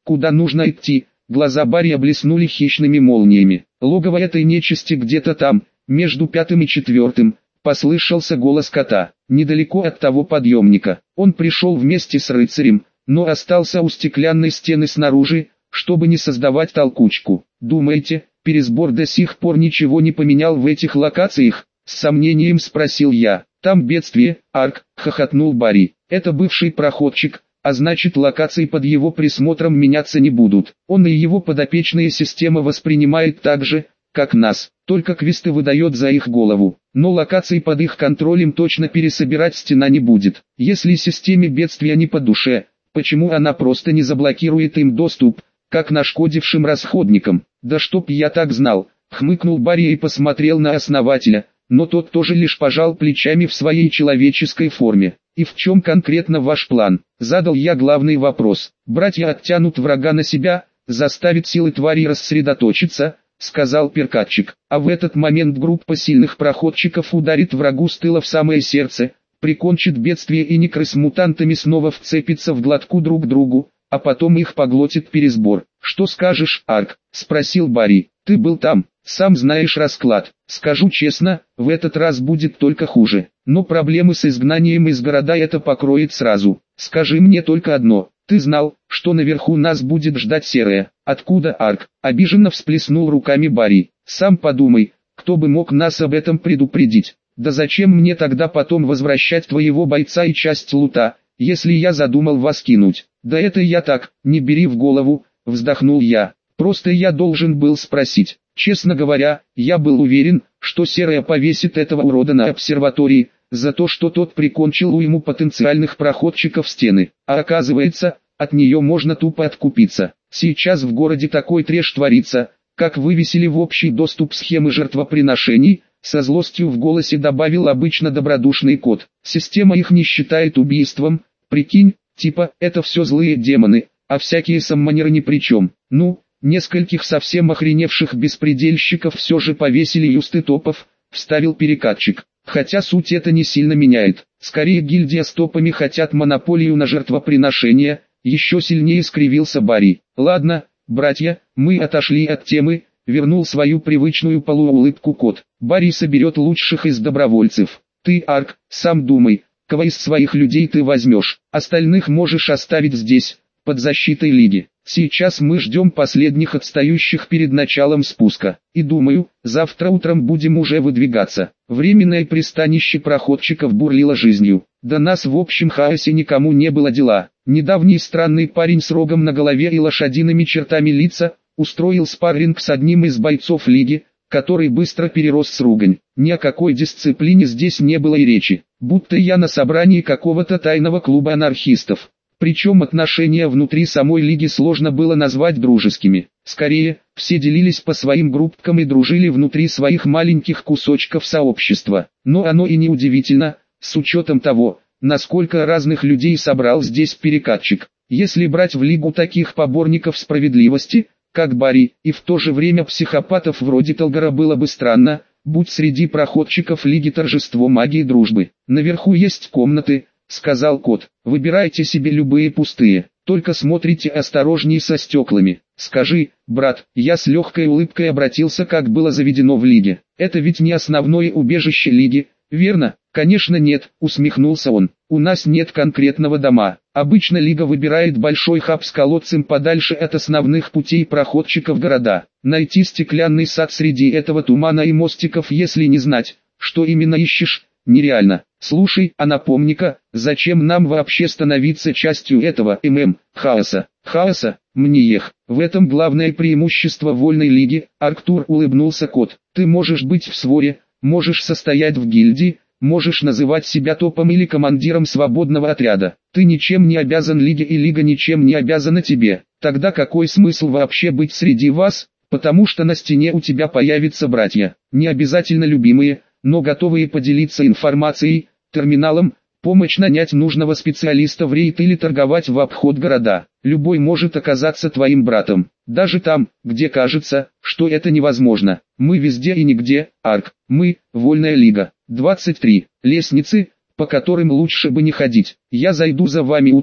Куда нужно идти? Глаза Барри блеснули хищными молниями. Логово этой нечисти где-то там, между 5-м и 4-м, послышался голос кота. Недалеко от того подъемника. Он пришел вместе с рыцарем, но остался у стеклянной стены снаружи, чтобы не создавать толкучку. Думаете, пересбор до сих пор ничего не поменял в этих локациях? С сомнением спросил я. Там бедствие, Арк, хохотнул Барри. Это бывший проходчик, а значит локации под его присмотром меняться не будут. Он и его подопечная система воспринимает так же, как нас, только квесты выдает за их голову. Но локаций под их контролем точно пересобирать стена не будет. Если системе бедствия не по душе, почему она просто не заблокирует им доступ, как нашкодившим расходникам? Да чтоб я так знал, хмыкнул Барри и посмотрел на основателя, но тот тоже лишь пожал плечами в своей человеческой форме. «И в чем конкретно ваш план?» Задал я главный вопрос. «Братья оттянут врага на себя, заставит силы твари рассредоточиться», сказал перкатчик. «А в этот момент группа сильных проходчиков ударит врагу с тыла в самое сердце, прикончит бедствие и некры с мутантами снова вцепится в глотку друг к другу, а потом их поглотит пересбор». «Что скажешь, Арк?» спросил Барри. «Ты был там, сам знаешь расклад. Скажу честно, в этот раз будет только хуже. Но проблемы с изгнанием из города это покроет сразу. Скажи мне только одно, ты знал, что наверху нас будет ждать серая?» «Откуда, Арк?» обиженно всплеснул руками Барри. «Сам подумай, кто бы мог нас об этом предупредить? Да зачем мне тогда потом возвращать твоего бойца и часть лута, если я задумал вас кинуть?» «Да это я так, не бери в голову», вздохнул я. «Просто я должен был спросить. Честно говоря, я был уверен, что серая повесит этого урода на обсерватории, за то, что тот прикончил уйму потенциальных проходчиков стены. А оказывается, от нее можно тупо откупиться. Сейчас в городе такой трэш творится, как вывесили в общий доступ схемы жертвоприношений», со злостью в голосе добавил обычно добродушный кот. «Система их не считает убийством, прикинь, типа, это все злые демоны, а всякие самманеры ни при чем. Ну, нескольких совсем охреневших беспредельщиков все же повесили юсты топов», вставил перекатчик. «Хотя суть это не сильно меняет. Скорее гильдия с топами хотят монополию на жертвоприношения», еще сильнее скривился Барри. «Ладно, братья, мы отошли от темы», вернул свою привычную полуулыбку кот. «Барри соберет лучших из добровольцев. Ты, Арк, сам думай, кого из своих людей ты возьмешь. Остальных можешь оставить здесь, под защитой Лиги. Сейчас мы ждем последних отстающих перед началом спуска. И думаю, завтра утром будем уже выдвигаться». Временное пристанище проходчиков бурлило жизнью. До нас в общем хаосе никому не было дела. Недавний странный парень с рогом на голове и лошадиными чертами лица устроил спарринг с одним из бойцов Лиги, который быстро перерос с ругань. Ни о какой дисциплине здесь не было и речи. Будто я на собрании какого-то тайного клуба анархистов. Причем отношения внутри самой Лиги сложно было назвать дружескими. Скорее, все делились по своим группкам и дружили внутри своих маленьких кусочков сообщества. Но оно и не удивительно, с учетом того, насколько разных людей собрал здесь перекатчик. Если брать в Лигу таких поборников справедливости, как Барри, и в то же время психопатов вроде Талгара, было бы странно, будь среди проходчиков Лиги торжество магии дружбы. «Наверху есть комнаты», — сказал кот. «Выбирайте себе любые пустые, только смотрите осторожней со стеклами. Скажи, брат», я с легкой улыбкой обратился, как было заведено в Лиге. «Это ведь не основное убежище Лиги, верно?» «Конечно нет», усмехнулся он. «У нас нет конкретного дома. Обычно Лига выбирает большой хаб с колодцем подальше от основных путей проходчиков города. Найти стеклянный сад среди этого тумана и мостиков, если не знать, что именно ищешь, нереально. Слушай, а напомни-ка, зачем нам вообще становиться частью этого хаоса?» «Хаоса, Мниех. В этом главное преимущество вольной Лиги», Арктур улыбнулся кот. «Ты можешь быть в своре, можешь состоять в гильдии, можешь называть себя топом или командиром свободного отряда. Ты ничем не обязан Лиге, и Лига ничем не обязана тебе. Тогда какой смысл вообще быть среди вас? Потому что на стене у тебя появятся братья, не обязательно любимые, но готовые поделиться информацией, терминалом, помочь нанять нужного специалиста в рейд или торговать в обход города. Любой может оказаться твоим братом, даже там, где кажется, что это невозможно. Мы везде и нигде, Арк. Мы – вольная Лига. 23. Лестницы, по которым лучше бы не ходить. Я зайду за вами утром,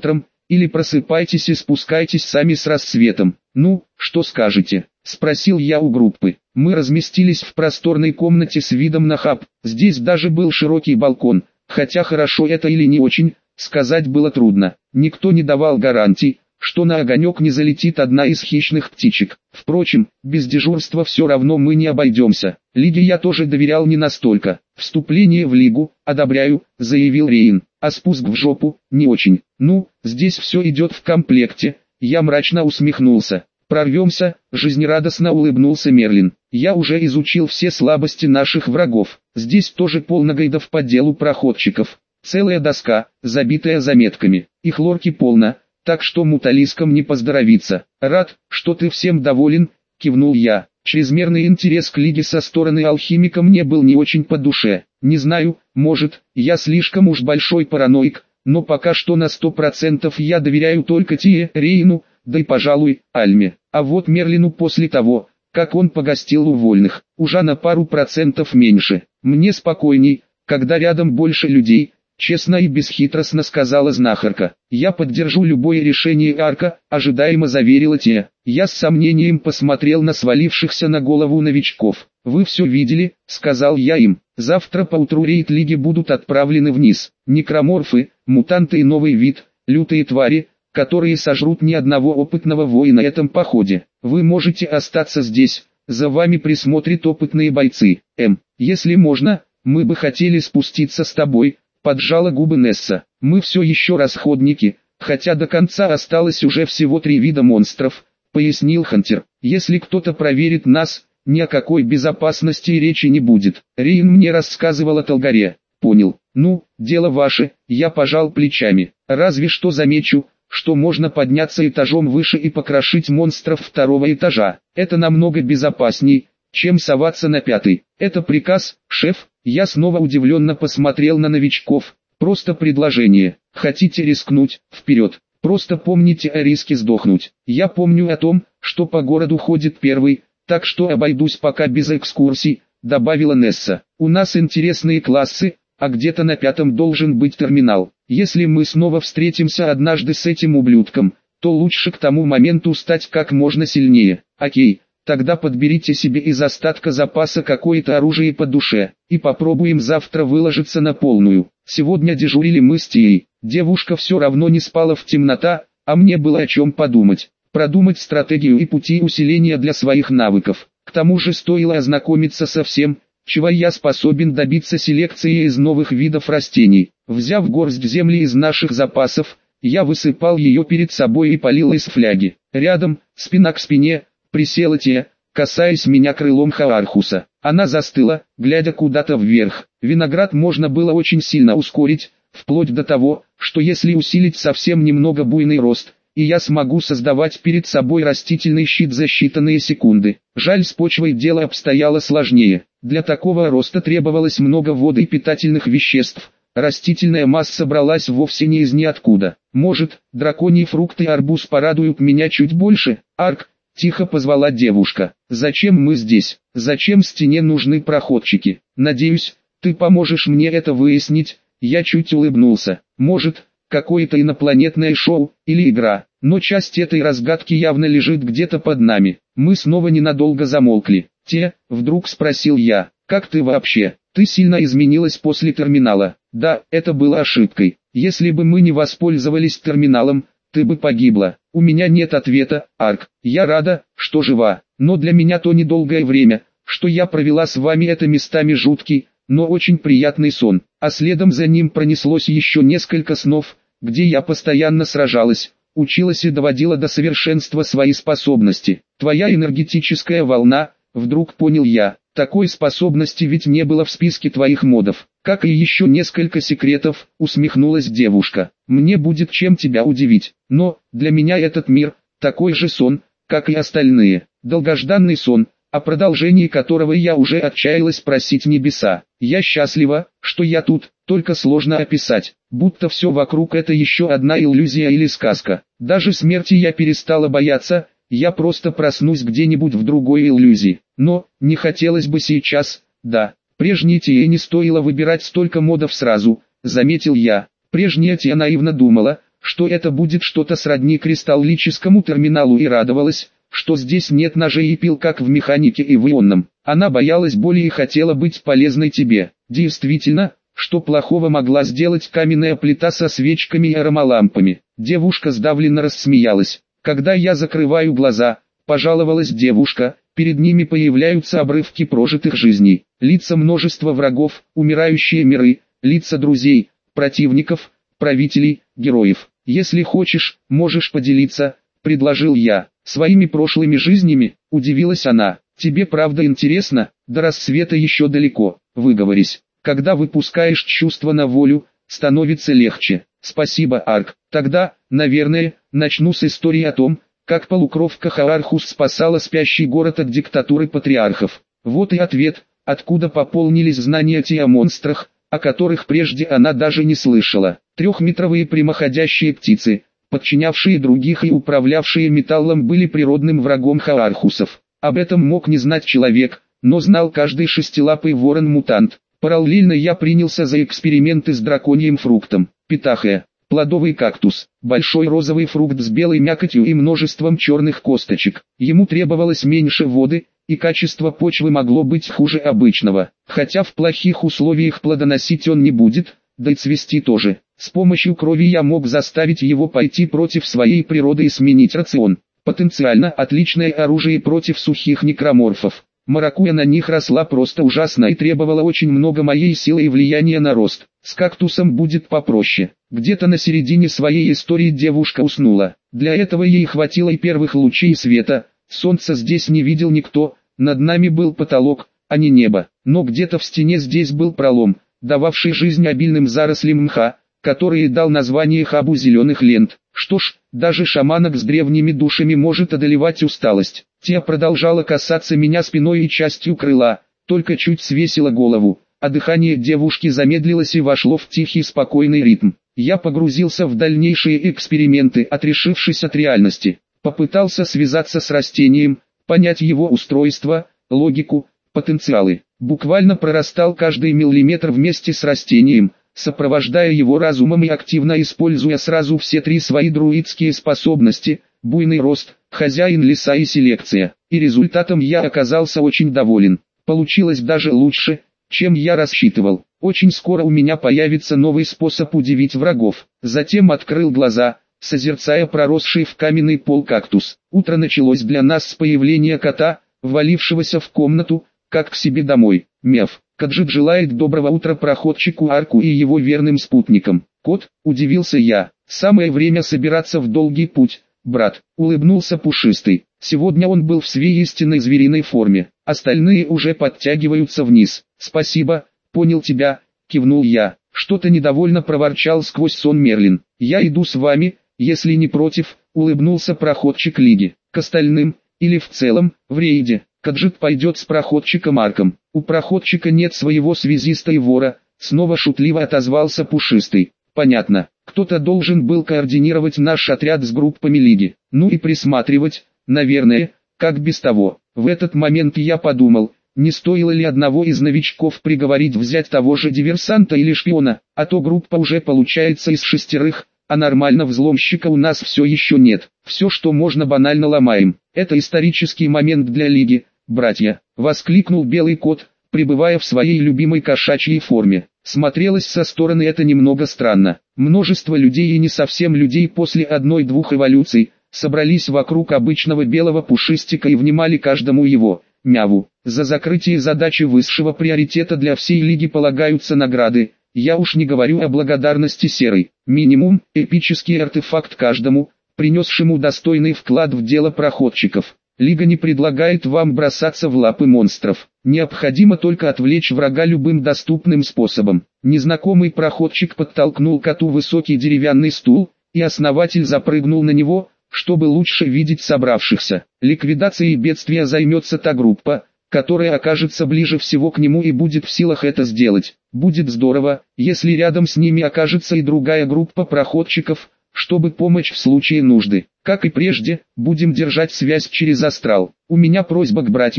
или просыпайтесь и спускайтесь сами с рассветом. Ну, что скажете? Спросил я у группы. Мы разместились в просторной комнате с видом на хаб. Здесь даже был широкий балкон, хотя хорошо это или не очень, сказать было трудно. Никто не давал гарантий, что на огонек не залетит одна из хищных птичек. Впрочем, без дежурства все равно мы не обойдемся. Лиге я тоже доверял не настолько. Вступление в лигу, одобряю, заявил Рейн, а спуск в жопу, не очень. Ну, здесь все идет в комплекте. Я мрачно усмехнулся. Прорвемся, жизнерадостно улыбнулся Мерлин. Я уже изучил все слабости наших врагов. Здесь тоже полно гайдов по делу проходчиков. Целая доска, забитая заметками. И хлорки полно, так что муталискам не поздоровится. Рад, что ты всем доволен, кивнул я. Чрезмерный интерес к лиге со стороны алхимика мне был не очень по душе. Не знаю, может, я слишком уж большой параноик, но пока что на 100% я доверяю только Рейну, да и, пожалуй, Альме. А вот Мерлину после того, как он погостил у вольных, уже на пару процентов меньше. Мне спокойней, когда рядом больше людей, честно и бесхитростно сказала знахарка. Я поддержу любое решение Арка, ожидаемо заверила те. Я с сомнением посмотрел на свалившихся на голову новичков. Вы все видели, сказал я им. Завтра поутру рейд-лиги будут отправлены вниз. Некроморфы, мутанты и новый вид, лютые твари, которые сожрут ни одного опытного воина на этом походе. Вы можете остаться здесь, за вами присмотрят опытные бойцы. Если можно, мы бы хотели спуститься с тобой, поджала губы Несса. Мы все еще расходники, хотя до конца осталось уже всего 3 вида монстров, пояснил Хантер. Если кто-то проверит нас, ни о какой безопасности и речи не будет. Рейн мне рассказывал о Талгаре. Понял. Ну, дело ваше, я пожал плечами. Разве что замечу, что можно подняться этажом выше и покрошить монстров 2-го этажа. Это намного безопасней, чем соваться на 5-й. Это приказ, шеф. Я снова удивленно посмотрел на новичков. Просто предложение. Хотите рискнуть? Вперед. Просто помните о риске сдохнуть. Я помню о том, что по городу ходит первый, так что обойдусь пока без экскурсий, добавила Несса. У нас интересные классы, а где-то на 5-м должен быть терминал. Если мы снова встретимся однажды с этим ублюдком, то лучше к тому моменту стать как можно сильнее. Окей, тогда подберите себе из остатка запаса какое-то оружие по душе, и попробуем завтра выложиться на полную. Сегодня дежурили мы с Тией. Девушка все равно не спала в темнота, а мне было о чем подумать. Продумать стратегию и пути усиления для своих навыков. К тому же стоило ознакомиться со всем, чего я способен добиться селекции из новых видов растений. Взяв горсть земли из наших запасов, я высыпал ее перед собой и полил из фляги. Рядом, спина к спине, присела Тия, касаясь меня крылом Хаархуса. Она застыла, глядя куда-то вверх. Виноград можно было очень сильно ускорить, вплоть до того, что если усилить совсем немного буйный рост, и я смогу создавать перед собой растительный щит за считанные секунды. Жаль, с почвой дело обстояло сложнее. Для такого роста требовалось много воды и питательных веществ. Растительная масса бралась вовсе не из ниоткуда. Может, драконьи фрукты и арбуз порадуют меня чуть больше? Арк, тихо позвала девушка. Зачем мы здесь? Зачем стене нужны проходчики? Надеюсь, ты поможешь мне это выяснить. Я чуть улыбнулся. Может, какое-то инопланетное шоу, или игра, но часть этой разгадки явно лежит где-то под нами. Мы снова ненадолго замолкли. Вдруг спросил я, как ты вообще? Ты сильно изменилась после терминала. Да, это было ошибкой. Если бы мы не воспользовались терминалом, ты бы погибла. У меня нет ответа, Арк. Я рада, что жива, но для меня то недолгое время, что я провела с вами, это местами жуткий, но очень приятный сон. А следом за ним пронеслось еще несколько снов, где я постоянно сражалась, училась и доводила до совершенства свои способности. Твоя энергетическая волна, вдруг понял я, такой способности ведь не было в списке твоих модов. Как и еще несколько секретов, усмехнулась девушка. Мне будет чем тебя удивить, но для меня этот мир такой же сон, как и остальные. Долгожданный сон, о продолжении которого я уже отчаялась просить небеса. Я счастлива, что я тут, только сложно описать, будто все вокруг это еще одна иллюзия или сказка. Даже смерти я перестала бояться, я просто проснусь где-нибудь в другой иллюзии. Но, не хотелось бы сейчас, да. Прежней Тие не стоило выбирать столько модов сразу, заметил я. Прежняя Тия наивно думала, что это будет что-то сродни кристаллическому терминалу, и радовалась, что здесь нет ножей и пил, как в механике и в ионном. Она боялась боли и хотела быть полезной тебе. Действительно, что плохого могла сделать каменная плита со свечками и аромалампами? Девушка сдавленно рассмеялась. Когда я закрываю глаза, пожаловалась девушка, перед ними появляются обрывки прожитых жизней, лица множества врагов, умирающие миры, лица друзей, противников, правителей, героев. Если хочешь, можешь поделиться, предложил я, своими прошлыми жизнями. Удивилась она. Тебе правда интересно? До рассвета еще далеко, выговорись. Когда выпускаешь чувства на волю, становится легче. Спасибо, Арк. Тогда, наверное, начну с истории о том, как полукровка Хаархус спасала спящий город от диктатуры патриархов. Вот и ответ, откуда пополнились знания о монстрах, о которых прежде она даже не слышала. Трехметровые прямоходящие птицы, подчинявшие других и управлявшие металлом, были природным врагом Хаархусов. Об этом мог не знать человек, но знал каждый шестилапый ворон-мутант. Параллельно я принялся за эксперименты с драконьим фруктом. Питахия, плодовый кактус, большой розовый фрукт с белой мякотью и множеством черных косточек. Ему требовалось меньше воды, и качество почвы могло быть хуже обычного. Хотя в плохих условиях плодоносить он не будет, да и цвести тоже. С помощью крови я мог заставить его пойти против своей природы и сменить рацион. Потенциально отличное оружие против сухих некроморфов. Маракуйя на них росла просто ужасно и требовала очень много моей силы и влияния на рост. С кактусом будет попроще. Где-то на середине своей истории девушка уснула. Для этого ей хватило и первых лучей света. Солнца здесь не видел никто, над нами был потолок, а не небо. Но где-то в стене здесь был пролом, дававший жизнь обильным зарослям мха, который дал название хабу зеленых лент. Что ж, даже шаманок с древними душами может одолевать усталость. Тия продолжала касаться меня спиной и частью крыла, только чуть свесила голову, а дыхание девушки замедлилось и вошло в тихий спокойный ритм. Я погрузился в дальнейшие эксперименты, отрешившись от реальности. Попытался связаться с растением, понять его устройство, логику, потенциалы. Буквально прорастал каждый миллиметр вместе с растением, сопровождая его разумом и активно используя сразу все три свои друидские способности: буйный рост, хозяин леса и селекция. И результатом я оказался очень доволен. Получилось даже лучше, чем я рассчитывал. Очень скоро у меня появится новый способ удивить врагов. Затем открыл глаза, созерцая проросший в каменный пол кактус. Утро началось для нас с появления кота, ввалившегося в комнату, как к себе домой. Мяв. Каджит желает доброго утра проходчику Арку и его верным спутникам. Кот, удивился я, самое время собираться в долгий путь, брат, улыбнулся Пушистый. Сегодня он был в своей истинной звериной форме, остальные уже подтягиваются вниз. Спасибо, понял тебя, кивнул я. Что-то недовольно проворчал сквозь сон Мерлин. Я иду с вами, если не против, улыбнулся проходчик Лиги. К остальным, или в целом, в рейде. Каджит пойдет с проходчиком Арком. У проходчика нет своего связиста и вора, снова шутливо отозвался Пушистый. Понятно, кто-то должен был координировать наш отряд с группами Лиги. Ну и присматривать, наверное, как без того. В этот момент я подумал, не стоило ли одного из новичков приговорить взять того же диверсанта или шпиона, а то группа уже получается из 6, а нормально взломщика у нас все еще нет. Все, что можно, банально ломаем. Это исторический момент для Лиги, братья, воскликнул Белый Кот, пребывая в своей любимой кошачьей форме. Смотрелось со стороны это немного странно. Множество людей и не совсем людей после 1-2 эволюций собрались вокруг обычного белого пушистика и внимали каждому его мяву. За закрытие задачи высшего приоритета для всей Лиги полагаются награды. Я уж не говорю о благодарности Серой. Минимум, эпический артефакт каждому, принесшему достойный вклад в дело проходчиков. Лига не предлагает вам бросаться в лапы монстров. Необходимо только отвлечь врага любым доступным способом. Незнакомый проходчик подтолкнул коту высокий деревянный стул, и основатель запрыгнул на него, чтобы лучше видеть собравшихся. Ликвидацией бедствия займется та группа, которая окажется ближе всего к нему и будет в силах это сделать. Будет здорово, если рядом с ними окажется и другая группа проходчиков, чтобы помочь в случае нужды. Как и прежде, будем держать связь через астрал. У меня просьба к братьям,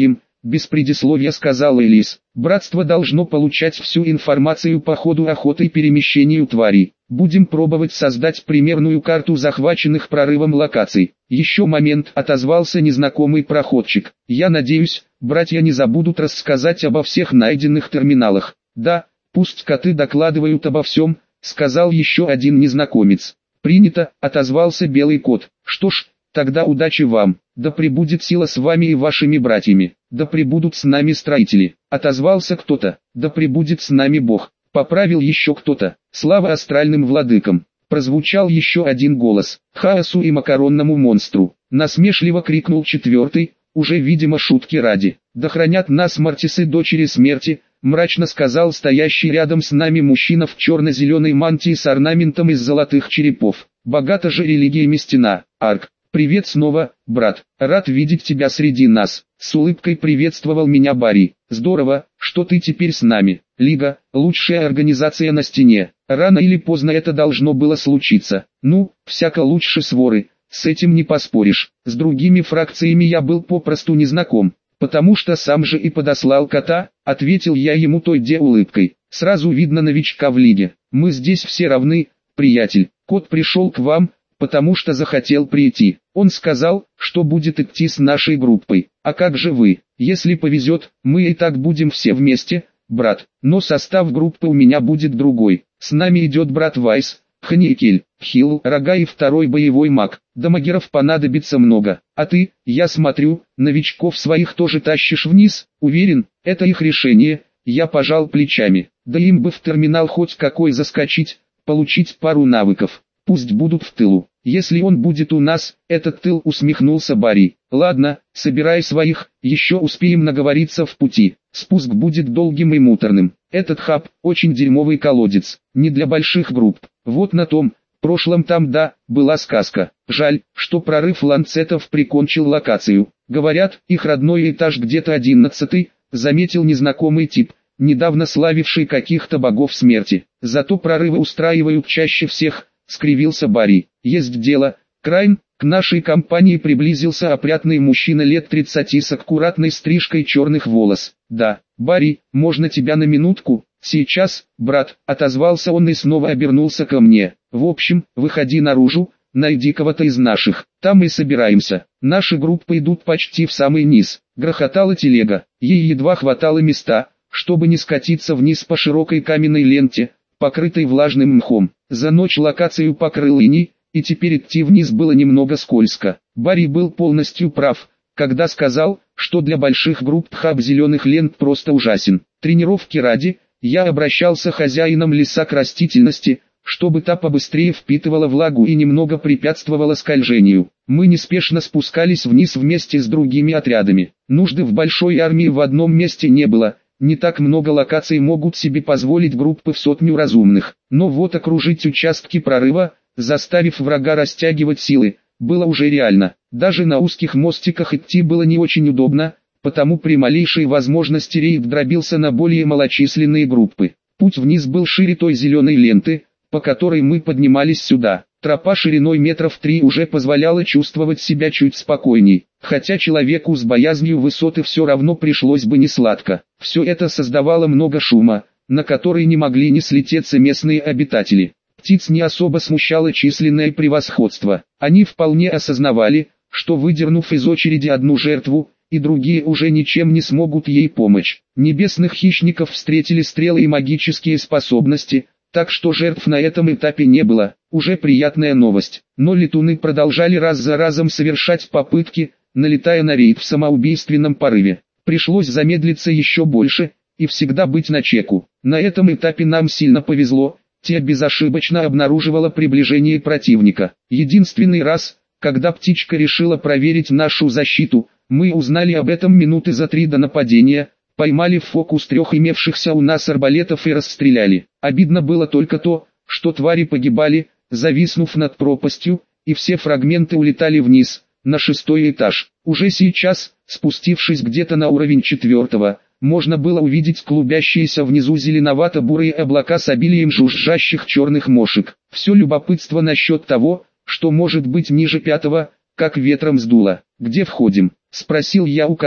без предисловия сказал Элис. Братство должно получать всю информацию по ходу охоты и перемещению тварей. Будем пробовать создать примерную карту захваченных прорывом локаций. Еще момент, отозвался незнакомый проходчик. Я надеюсь, братья не забудут рассказать обо всех найденных терминалах. Да, пусть коты докладывают обо всем, сказал еще один незнакомец. Принято, отозвался белый кот. Что ж, тогда удачи вам. Да пребудет сила с вами и вашими братьями. Да пребудут с нами строители. Отозвался кто-то. Да пребудет с нами Бог. Поправил еще кто-то. Слава астральным владыкам. Прозвучал еще один голос. Хаосу и макаронному монстру. Насмешливо крикнул четвертый, уже видимо шутки ради. Да хранят нас Мартисы дочери смерти, мрачно сказал стоящий рядом с нами мужчина в черно-зеленой мантии с орнаментом из золотых черепов. Богата же религиями стена. Арк. Привет снова, брат. Рад видеть тебя среди нас. С улыбкой приветствовал меня Барри. Здорово, что ты теперь с нами. Лига, лучшая организация на стене. Рано или поздно это должно было случиться. Ну, всяко лучше своры. С этим не поспоришь. С другими фракциями я был попросту не знаком. Потому что сам же и подослал кота, ответил я ему той де улыбкой. Сразу видно новичка в лиге. Мы здесь все равны, приятель. Кот пришел к вам, потому что захотел прийти. Он сказал, что будет идти с нашей группой. А как же вы? Если повезет, мы и так будем все вместе, брат. Но состав группы у меня будет другой. С нами идет брат Вайс, Ханикель, Хилл, Рога и второй боевой маг. Дамагеров понадобится много. А ты, я смотрю, новичков своих тоже тащишь вниз. Уверен, это их решение. Я пожал плечами. Да им бы в терминал хоть какой заскочить, получить пару навыков. Пусть будут в тылу. Если он будет у нас, этот тыл, усмехнулся Барри. Ладно, собирай своих, еще успеем наговориться в пути. Спуск будет долгим и муторным. Этот хаб, очень дерьмовый колодец, не для больших групп. Вот на том, прошлом там да, была сказка. Жаль, что прорыв ланцетов прикончил локацию. Говорят, их родной этаж где-то 11-й, заметил незнакомый тип, недавно славивший каких-то богов смерти. Зато прорывы устраивают чаще всех, скривился Барри. Есть дело, Крайн. К нашей компании приблизился опрятный мужчина лет 30 с аккуратной стрижкой черных волос. Да, Барри, можно тебя на минутку? Сейчас, брат, отозвался он и снова обернулся ко мне. В общем, выходи наружу, найди кого-то из наших, там и собираемся. Наши группы идут почти в самый низ. Грохотала телега, ей едва хватало места, чтобы не скатиться вниз по широкой каменной ленте, покрытой влажным мхом. За ночь локацию покрыл иней, и теперь идти вниз было немного скользко. Барри был полностью прав, когда сказал, что для больших групп хаб зеленых лент просто ужасен. Тренировки ради, я обращался хозяином леса к растительности, чтобы та побыстрее впитывала влагу и немного препятствовала скольжению. Мы неспешно спускались вниз вместе с другими отрядами. Нужды в большой армии в одном месте не было. Не так много локаций могут себе позволить группы в 100 разумных. Но вот окружить участки прорыва, заставив врага растягивать силы, было уже реально. Даже на узких мостиках идти было не очень удобно, потому при малейшей возможности рейд дробился на более малочисленные группы. Путь вниз был шире той зеленой ленты, по которой мы поднимались сюда. Тропа шириной метров 3 уже позволяла чувствовать себя чуть спокойней, хотя человеку с боязнью высоты все равно пришлось бы несладко. Все это создавало много шума, на который не могли не слететься местные обитатели. Птиц не особо смущало численное превосходство. Они вполне осознавали, что выдернув из очереди одну жертву, и другие уже ничем не смогут ей помочь. Небесных хищников встретили стрелы и магические способности, так что жертв на этом этапе не было, уже приятная новость. Но летуны продолжали раз за разом совершать попытки, налетая на рейд в самоубийственном порыве. Пришлось замедлиться еще больше, и всегда быть начеку. На этом этапе нам сильно повезло. Те безошибочно обнаруживала приближение противника. Единственный раз, когда птичка решила проверить нашу защиту, мы узнали об этом минуты за 3 до нападения, поймали в фокус 3 имевшихся у нас арбалетов и расстреляли. Обидно было только то, что твари погибали, зависнув над пропастью, и все фрагменты улетали вниз, на 6-й этаж. Уже сейчас, спустившись где-то на уровень 4-го, можно было увидеть клубящиеся внизу зеленовато-бурые облака с обилием жужжащих черных мошек. Все любопытство насчет того, что может быть ниже 5-го, как ветром сдуло. «Где входим?» – спросил я у кота.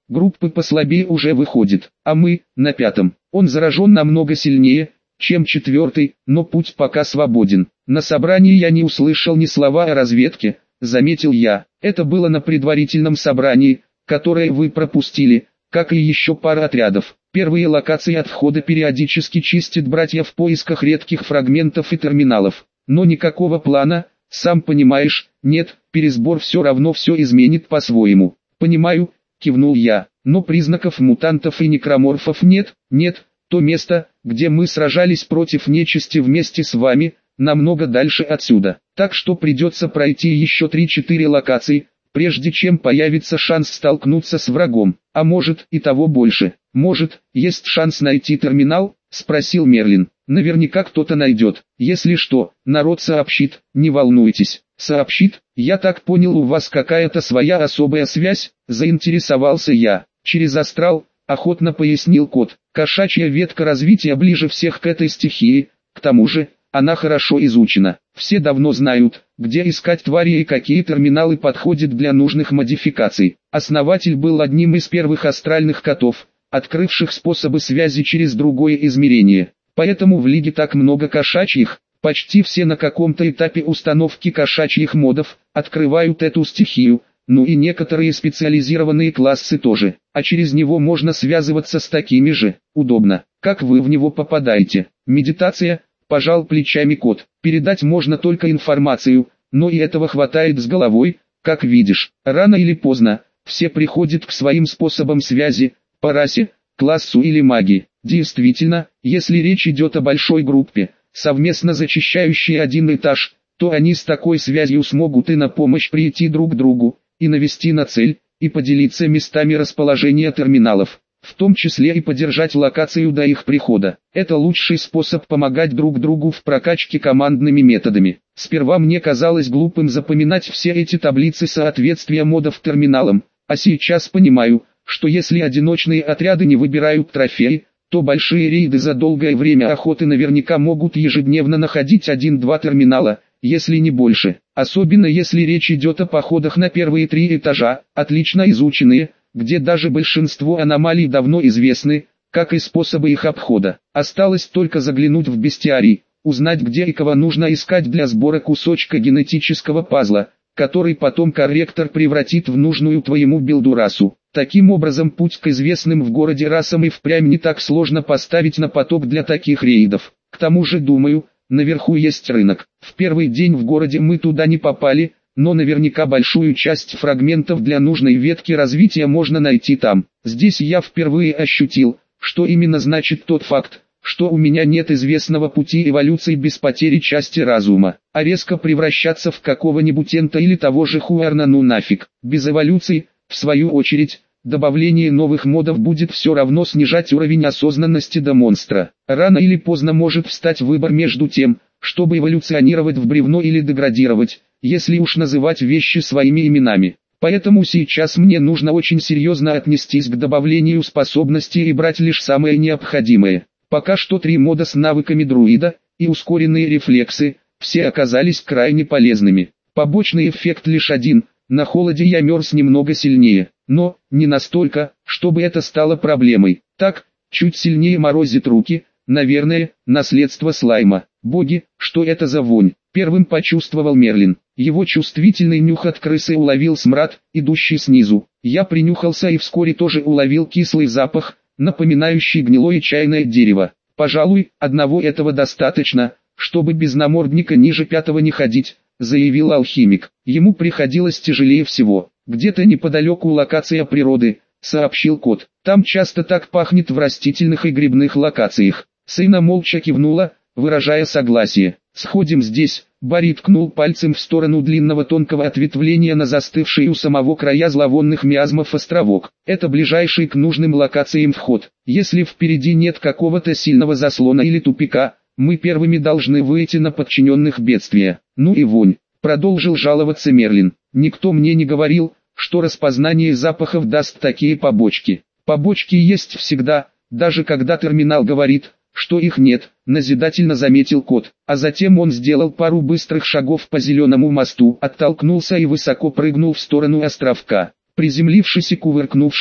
группы послабее уже выходят, а мы, на пятом. Он заражен намного сильнее, чем четвертый, но путь пока свободен. На собрании я не услышал ни слова о разведке, заметил я. Это было на предварительном собрании, которое вы пропустили, как и еще пара отрядов. Первые локации от входа периодически чистят братья в поисках редких фрагментов и терминалов. Но никакого плана, сам понимаешь, нет, пересбор все равно все изменит по-своему. Понимаю, кивнул я, но признаков мутантов и некроморфов нет, то место, где мы сражались против нечисти вместе с вами, намного дальше отсюда. Так что придется пройти еще 3-4 локации, прежде чем появится шанс столкнуться с врагом, а может и того больше. Может, есть шанс найти терминал? Спросил Мерлин. Наверняка кто-то найдет. Если что, народ сообщит, не волнуйтесь. Сообщит? Я так понял, у вас какая-то своя особая связь? Заинтересовался я. Через астрал, охотно пояснил кот. Кошачья ветка развития ближе всех к этой стихии, к тому же, она хорошо изучена. Все давно знают, где искать твари и какие терминалы подходят для нужных модификаций. Основатель был одним из первых астральных котов, открывших способы связи через другое измерение. Поэтому в лиге так много кошачьих, почти все на каком-то этапе установки кошачьих модов, открывают эту стихию, ну и некоторые специализированные классы тоже, а через него можно связываться с такими же, удобно. Как вы в него попадаете? Медитация, пожал плечами кот, передать можно только информацию, но и этого хватает с головой, как видишь, рано или поздно, все приходят к своим способам связи, по расе, классу или магии. Действительно, если речь идет о большой группе, совместно зачищающей один этаж, то они с такой связью смогут и на помощь прийти друг другу, и навести на цель, и поделиться местами расположения терминалов, в том числе и поддержать локацию до их прихода. Это лучший способ помогать друг другу в прокачке командными методами. Сперва мне казалось глупым запоминать все эти таблицы соответствия модов терминалам, а сейчас понимаю, что если одиночные отряды не выбирают трофеи, то большие рейды за долгое время охоты наверняка могут ежедневно находить 1-2 терминала, если не больше. Особенно если речь идет о походах на первые 3 этажа, отлично изученные, где даже большинство аномалий давно известны, как и способы их обхода. Осталось только заглянуть в бестиарий, узнать, где и кого нужно искать для сбора кусочка генетического пазла, который потом корректор превратит в нужную твоему билду расу. Таким образом, путь к известным в городе расам и впрямь не так сложно поставить на поток для таких рейдов. К тому же, думаю, наверху есть рынок. В первый день в городе мы туда не попали, но наверняка большую часть фрагментов для нужной ветки развития можно найти там. Здесь я впервые ощутил, что именно значит тот факт, что у меня нет известного пути эволюции без потери части разума, а резко превращаться в какого-нибудь энта или того же Хуэрна ну нафиг. Без эволюции, в свою очередь, добавление новых модов будет все равно снижать уровень осознанности до монстра. Рано или поздно может встать выбор между тем, чтобы эволюционировать в бревно или деградировать, если уж называть вещи своими именами. Поэтому сейчас мне нужно очень серьезно отнестись к добавлению способностей и брать лишь самое необходимое. Пока что 3 мода с навыками друида и ускоренные рефлексы, все оказались крайне полезными. Побочный эффект лишь один: на холоде я мерз немного сильнее, но не настолько, чтобы это стало проблемой. Так, чуть сильнее морозит руки, наверное, наследство слайма. Боги, что это за вонь? Первым почувствовал Мерлин. Его чувствительный нюх от крысы уловил смрад, идущий снизу. Я принюхался и вскоре тоже уловил кислый запах, напоминающий гнилое чайное дерево. Пожалуй, одного этого достаточно, чтобы без намордника ниже 5-го не ходить, заявил алхимик. Ему приходилось тяжелее всего. Где-то неподалеку локация природы, сообщил кот. Там часто так пахнет в растительных и грибных локациях. Сына молча кивнула, выражая согласие. Сходим здесь. Барри ткнул пальцем в сторону длинного тонкого ответвления на застывший у самого края зловонных миазмов островок. Это ближайший к нужным локациям вход. Если впереди нет какого-то сильного заслона или тупика, мы первыми должны выйти на подчиненных бедствия. Ну и вонь, продолжил жаловаться Мерлин. Никто мне не говорил, что распознание запахов даст такие побочки. Побочки есть всегда, даже когда терминал говорит, что их нет, назидательно заметил кот. А затем он сделал пару быстрых шагов по зеленому мосту, оттолкнулся и высоко прыгнул в сторону островка. Приземлившись и кувыркнувшись,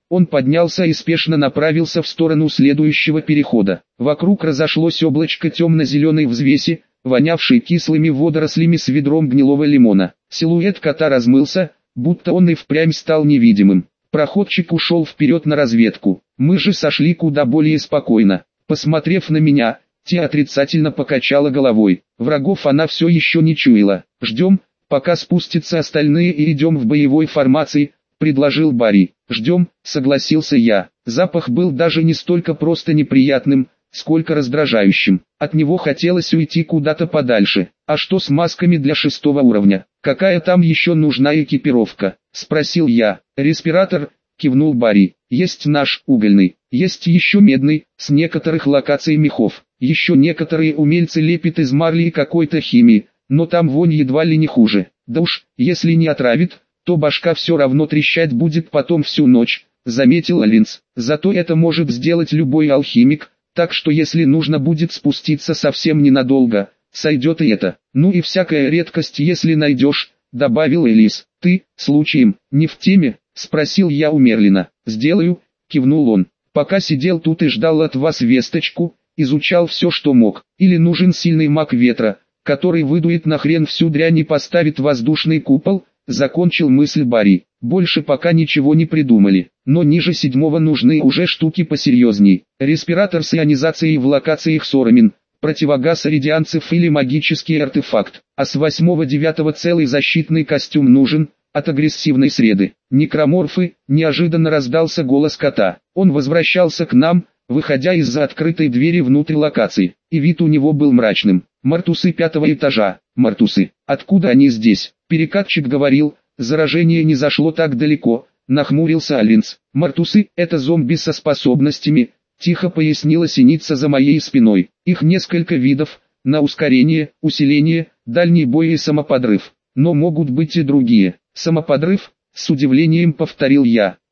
Он поднялся и спешно направился в сторону следующего перехода. Вокруг разошлось облачко темно-зеленой взвеси, вонявшей кислыми водорослями с ведром гнилого лимона. Силуэт кота размылся, будто он и впрямь стал невидимым. Проходчик ушел вперед на разведку. Мы же сошли куда более спокойно. Посмотрев на меня, Ти отрицательно покачала головой. Врагов она все еще не чуяла. «Ждем, пока спустятся остальные и идем в боевой формации», — предложил Барри. «Ждем», — согласился я. Запах был даже не столько просто неприятным, сколько раздражающим. От него хотелось уйти куда-то подальше. «А что с масками для 6-го уровня? Какая там еще нужна экипировка?» — спросил я. «Респиратор», — кивнул Барри. «Есть наш, угольный. Есть еще медный, с некоторых локаций мехов. Еще некоторые умельцы лепят из марли и какой-то химии, но там вонь едва ли не хуже. Да уж, если не отравит, то башка все равно трещать будет потом всю ночь», — заметил Линц. «Зато это может сделать любой алхимик, так что если нужно будет спуститься совсем ненадолго, сойдет и это. Ну и всякая редкость если найдешь», — добавил Элис. «Ты, случаем, не в теме?» — спросил я у Мерлина. «Сделаю», — кивнул он. «Пока сидел тут и ждал от вас весточку, изучал все что мог. Или нужен сильный маг ветра, который выдует нахрен всю дрянь и поставит воздушный купол?» Закончил мысль Барри. «Больше пока ничего не придумали, но ниже 7-го нужны уже штуки посерьезней. Респиратор с ионизацией в локациях Сорамин, противогаз радианцев или магический артефакт, а с 8-9 целый защитный костюм нужен, от агрессивной среды. Некроморфы», — неожиданно раздался голос кота. Он возвращался к нам, выходя из-за открытой двери внутрь локации, и вид у него был мрачным. «Мартусы 5-го этажа, Мартусы, откуда они здесь?» Перекатчик говорил, заражение не зашло так далеко, нахмурился Алинц. «Мартусы — это зомби со способностями», — тихо пояснила синица за моей спиной. «Их несколько видов, на ускорение, усиление, дальний бой и самоподрыв. Но могут быть и другие». «Самоподрыв?» — с удивлением повторил я.